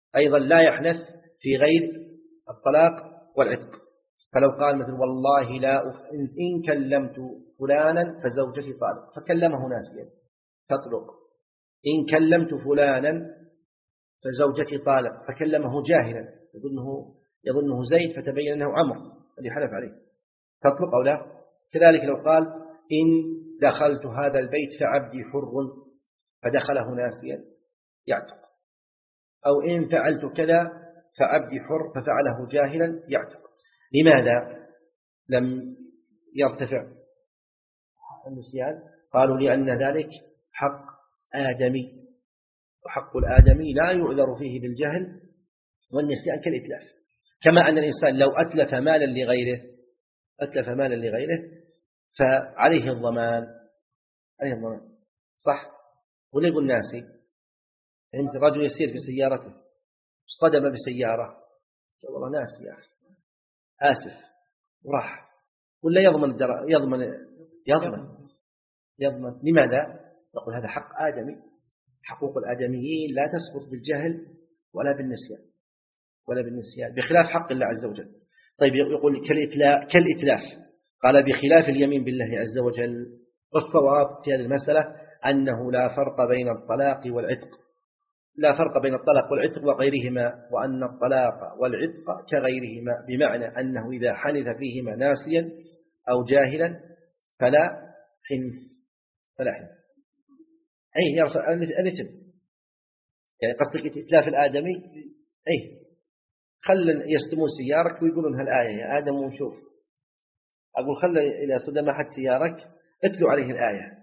أيضا لا يحنث في غير الطلاق والعتق. فلو قال مثل والله لا إن كلمت فلانا فزوجتي طالق، فكلمه ناسيا تطلق. إن كلمت فلانا فزوجتي طالق، فكلمه جاهلا يظنه يظنه زيد فتبين أنه عمرو الذي حلف عليه، تطلق أو لا؟ كذلك لو قال إن دخلت هذا البيت فعبدي حر فدخله ناسيا يعتق، أو إن فعلت كذا فعبدي حر ففعله جاهلا يعتق. لماذا لم يرتفع النسيان؟ قالوا لأن ذلك حق آدمي، وحق الآدمي لا يعذر فيه بالجهل والنسيان كالإتلاف. كما أن الإنسان لو أتلف مالا لغيره أتلف مالا لغيره فعليه الضمان، عليه الضمان صح. ولا يقول ناسي، يعني مثل رجل يسير في سيارته اصطدم بسيارة والله ناسي يا أخي آسف وراح، ولا يضمن يضمن يضمن يضمن لماذا؟ نقول هذا حق آدمي، حقوق الآدميين لا تسقط بالجهل ولا بالنسيان ولا بالنسيان بخلاف حق الله عز وجل. طيب يقول كالإتلاف، قال بخلاف اليمين بالله عز وجل. والصواب في هذه المسألة أنه لا فرق بين الطلاق والعتق، لا فرق بين الطلاق والعتق وغيرهما، وأن الطلاق والعتق كغيرهما، بمعنى أنه إذا حنث فيهما ناسيا أو جاهلا فلا حنث فلا حنث أي يرفع الإثم. يعني قصدك إتلاف الآدمي أي خل يستمون سيارك ويقولون هالآية يا آدم ونشوف، أقول خل إلى صدم أحد سيارك اتلو عليه الآية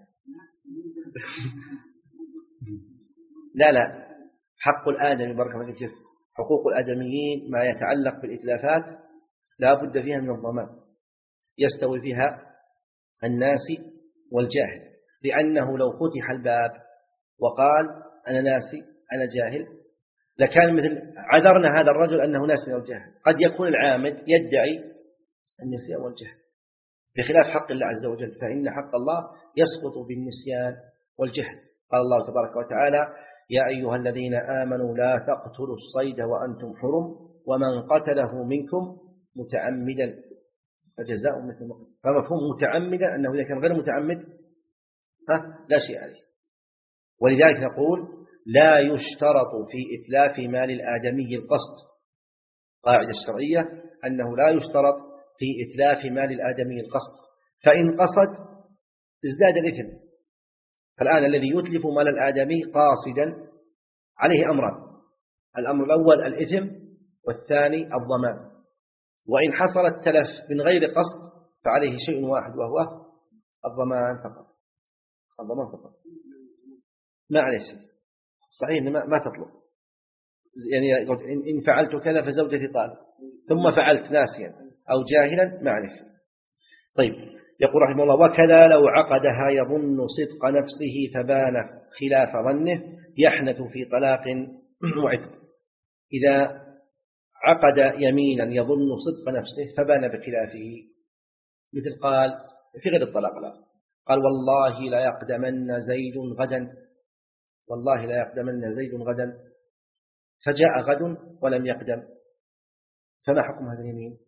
لا لا حق الآدمي بارك الله فيك، حقوق الآدميين ما يتعلق بالإتلافات لا بد فيها من الضمان، يستوي فيها الناس والجاهل، لأنه لو فتح الباب وقال أنا ناسي أنا جاهل لكان مثل عذرنا هذا الرجل أنه ناسي أو جاهل. قد يكون العامد يدعي النسيان والجهل، بخلاف حق الله عز وجل، فإن حق الله يسقط بالنسيان والجهل. قال الله تبارك وتعالى يا أيها الذين آمنوا لا تقتلوا الصيد وأنتم حرم ومن قتله منكم متعمدا فجزاء مثل ما قتل. فمفهوم متعمدا أنه إذا كان غير متعمد ها لا شيء عليه. ولذلك نقول لا يشترط في إتلاف مال الآدمي القصد، قاعدة الشرعية أنه لا يشترط في إتلاف مال الآدمي القصد، فإن قصد ازداد الإثم. فالآن الذي يتلف مال الآدمي قاصدا عليه أمران، الأمر الأول الإثم والثاني الضمان. وإن حصل التلف من غير قصد فعليه شيء واحد وهو الضمان فقط، الضمان فقط ما عليه شيء. صحيح ما, ما تطلب، يعني إن فعلت كذا فزوجتي طالق ثم فعلت ناسيا أو جاهلا ما عليه شيء. طيب يقول رحمه الله وكذا لو عقدها يظن صدق نفسه فبان خلاف ظنه يحنث في طلاق وعتق. إذا عقد يمينا يظن صدق نفسه فبان بخلافه، مثل قال في غير الطلاق لا قال والله لا يقدمن زيد غدا، والله لا يقدمن زيد غدا، فجاء غد ولم يقدم، فما حكم هذا اليمين؟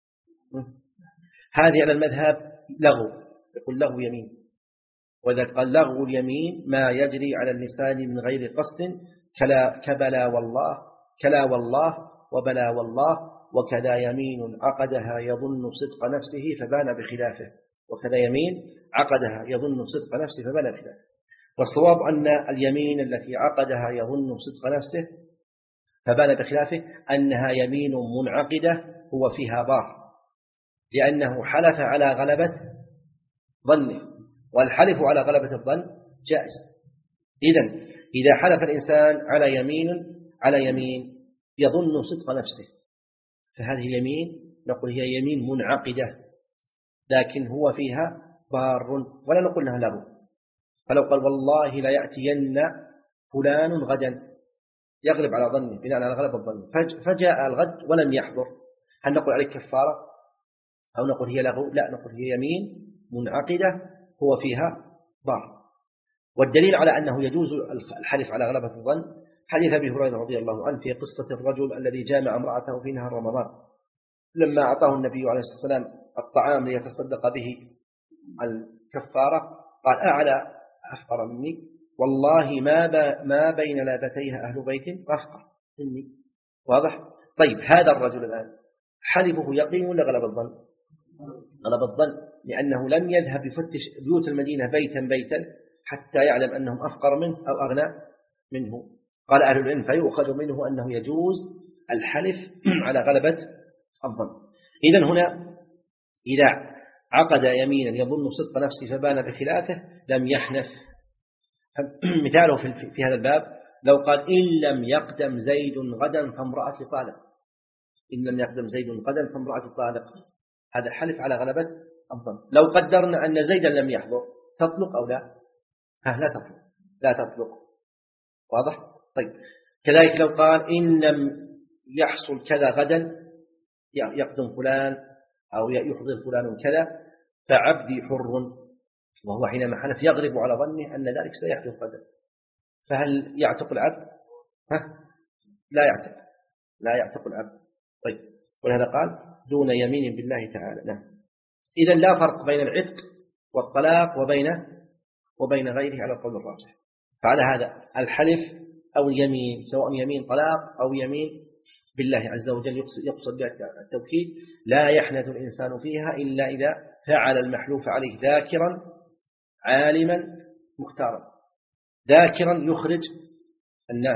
هذه على المذهب لغو، يقول له يمين. وإذا قال لغو اليمين ما يجري على اللسان من غير قصد كلا كبلا والله كلا والله وبلا والله، وكذا يمين عقدها يظن صدق نفسه فبان بخلافه، وكذا يمين عقدها يظن صدق نفسه فبان بخلافه. والصواب أن اليمين التي عقدها يظن صدق نفسه فبان بخلافه أنها يمين منعقدة هو فيها بار، لأنه حلف على غلبة ظنه، والحلف على غلبة الظن جائز. إذن إذا حلف الإنسان على يمين على يمين يظن صدق نفسه فهذه اليمين نقول هي يمين منعقدة، لكن هو فيها بار ولا نقول لها له. فلو قال والله لا يأتين فلان غدا يغلب على ظنه بناء على غلبة الظن فجاء الغد ولم يحضر، هل نقول عليه كفارة أو نقول هي لغو؟ لا، نقول هي يمين منعقدة هو فيها بار. والدليل على أنه يجوز الحلف على غلبة الظن حديث أبي هريرة رضي الله عنه في قصة الرجل الذي جامع امرأته في نهار رمضان، لما أعطاه النبي عليه الصلاة والسلام الطعام ليتصدق به الكفارة قال أعلى أفقر مني والله ما ما بين لابتيها أهل بيت أفقر مني. واضح؟ طيب هذا الرجل الآن حلفه يقين ولا غلب الظن؟ غلب الظن، لأنه لم يذهب يفتش بيوت المدينة بيتا بيتا حتى يعلم أنهم أفقر منه أو أغنى منه. قال أهل العلم فيؤخذ منه أنه يجوز الحلف على غلبة الظن. إذن هنا إذا عقد يمينا يظن صدق نفسه فبان بخلافه لم يحنث. مثاله في هذا الباب لو قال إن لم يقدم زيد غدا فامرأتي طالق، إن لم يقدم زيد غدا فامرأتي طالق، هذا حلف على غلبة الظن. لو قدرنا أن زيدا لم يحضر تطلق أو لا؟ ها لا تطلق، لا تطلق. واضح؟ طيب كذلك لو قال إن لم يحصل كذا غدا يقدم فلان أو يحضر فلان كذا فعبدي حر، وهو حينما حلف يغلب على ظنه أن ذلك سيحدث غدا، فهل يعتق العبد؟ ها؟ لا يعتق، لا يعتق العبد. طيب ولهذا قال دون يمين بالله تعالى. نعم. إذن لا فرق بين العتق والطلاق وبين وبين غيره على القول الراجح. فعلى هذا الحلف أو اليمين سواء يمين طلاق أو يمين بالله عز وجل يقصد بها التوكيد لا يحنث الإنسان فيها إلا إذا فعل المحلوف عليه ذاكرا عالما مختارا. ذاكرا يخرج الناس،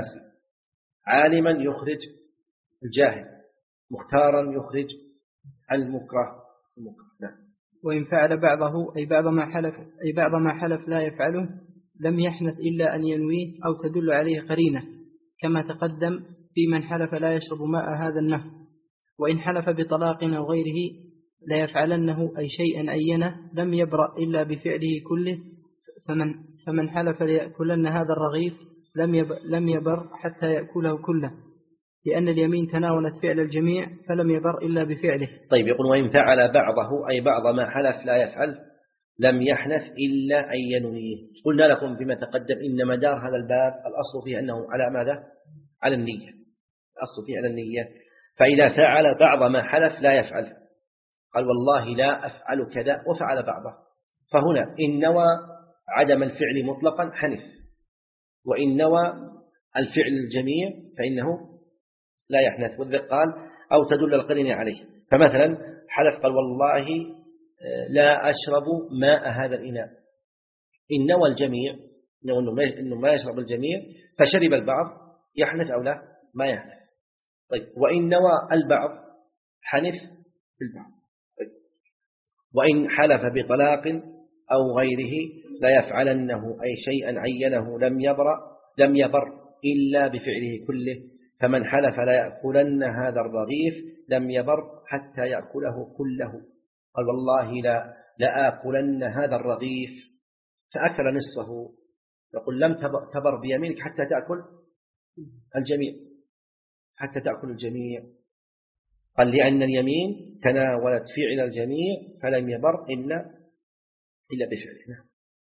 عالما يخرج الجاهل، مختارا يخرج المكره. نعم. وإن فعل بعضه أي بعض ما حلف أي بعض ما حلف لا يفعله لم يحنث إلا أن ينويه أو تدل عليه قرينة، كما تقدم في من حلف لا يشرب ماء هذا النهر. وإن حلف بطلاق أو غيره لا يفعلنه أي شيئا عينه لم يبرأ إلا بفعله كله. فمن, فمن حلف ليأكلن هذا الرغيف لم, يب لم يبر حتى يأكله كله، لأن اليمين تناولت فعل الجميع فلم يبر إلا بفعله. طيب يقول وإن فعل بعضه أي بعض ما حلف لا يفعل لم يحنث إلا أن ينويه. قلنا لكم بما تقدم إن مدار هذا الباب الأصل فيه أنه على ماذا؟ على النية، الأصل فيه على النية. فإذا فعل بعض ما حلف لا يفعل، قال والله لا أفعل كذا وفعل بعضه، فهنا إن نوى عدم الفعل مطلقا حنث، وإن نوى الفعل الجميع فإنه لا يحنث. وذلك قال أو تدل القرينة عليه. فمثلا حلف قال والله لا أشرب ماء هذا الإناء، إن نوى الجميع إنه ما يشرب الجميع فشرب البعض يحنث أو لا؟ ما يحنث. طيب وإن نوى البعض حنث البعض. طيب وإن حلف بطلاق أو غيره لا يفعلنه أي شيئا عينه لم يبر لم يبر إلا بفعله كله. فمن حلف لا يأكلن هذا الرغيف لم يبر حتى يأكله كله. قال والله لا لآكلن هذا الرغيف فأكل نصفه، يقول لم تبر بيمينك حتى تأكل الجميع، حتى تأكل الجميع. قال لأن اليمين تناولت فعل الجميع فلم يبر إلا إلا بفعله.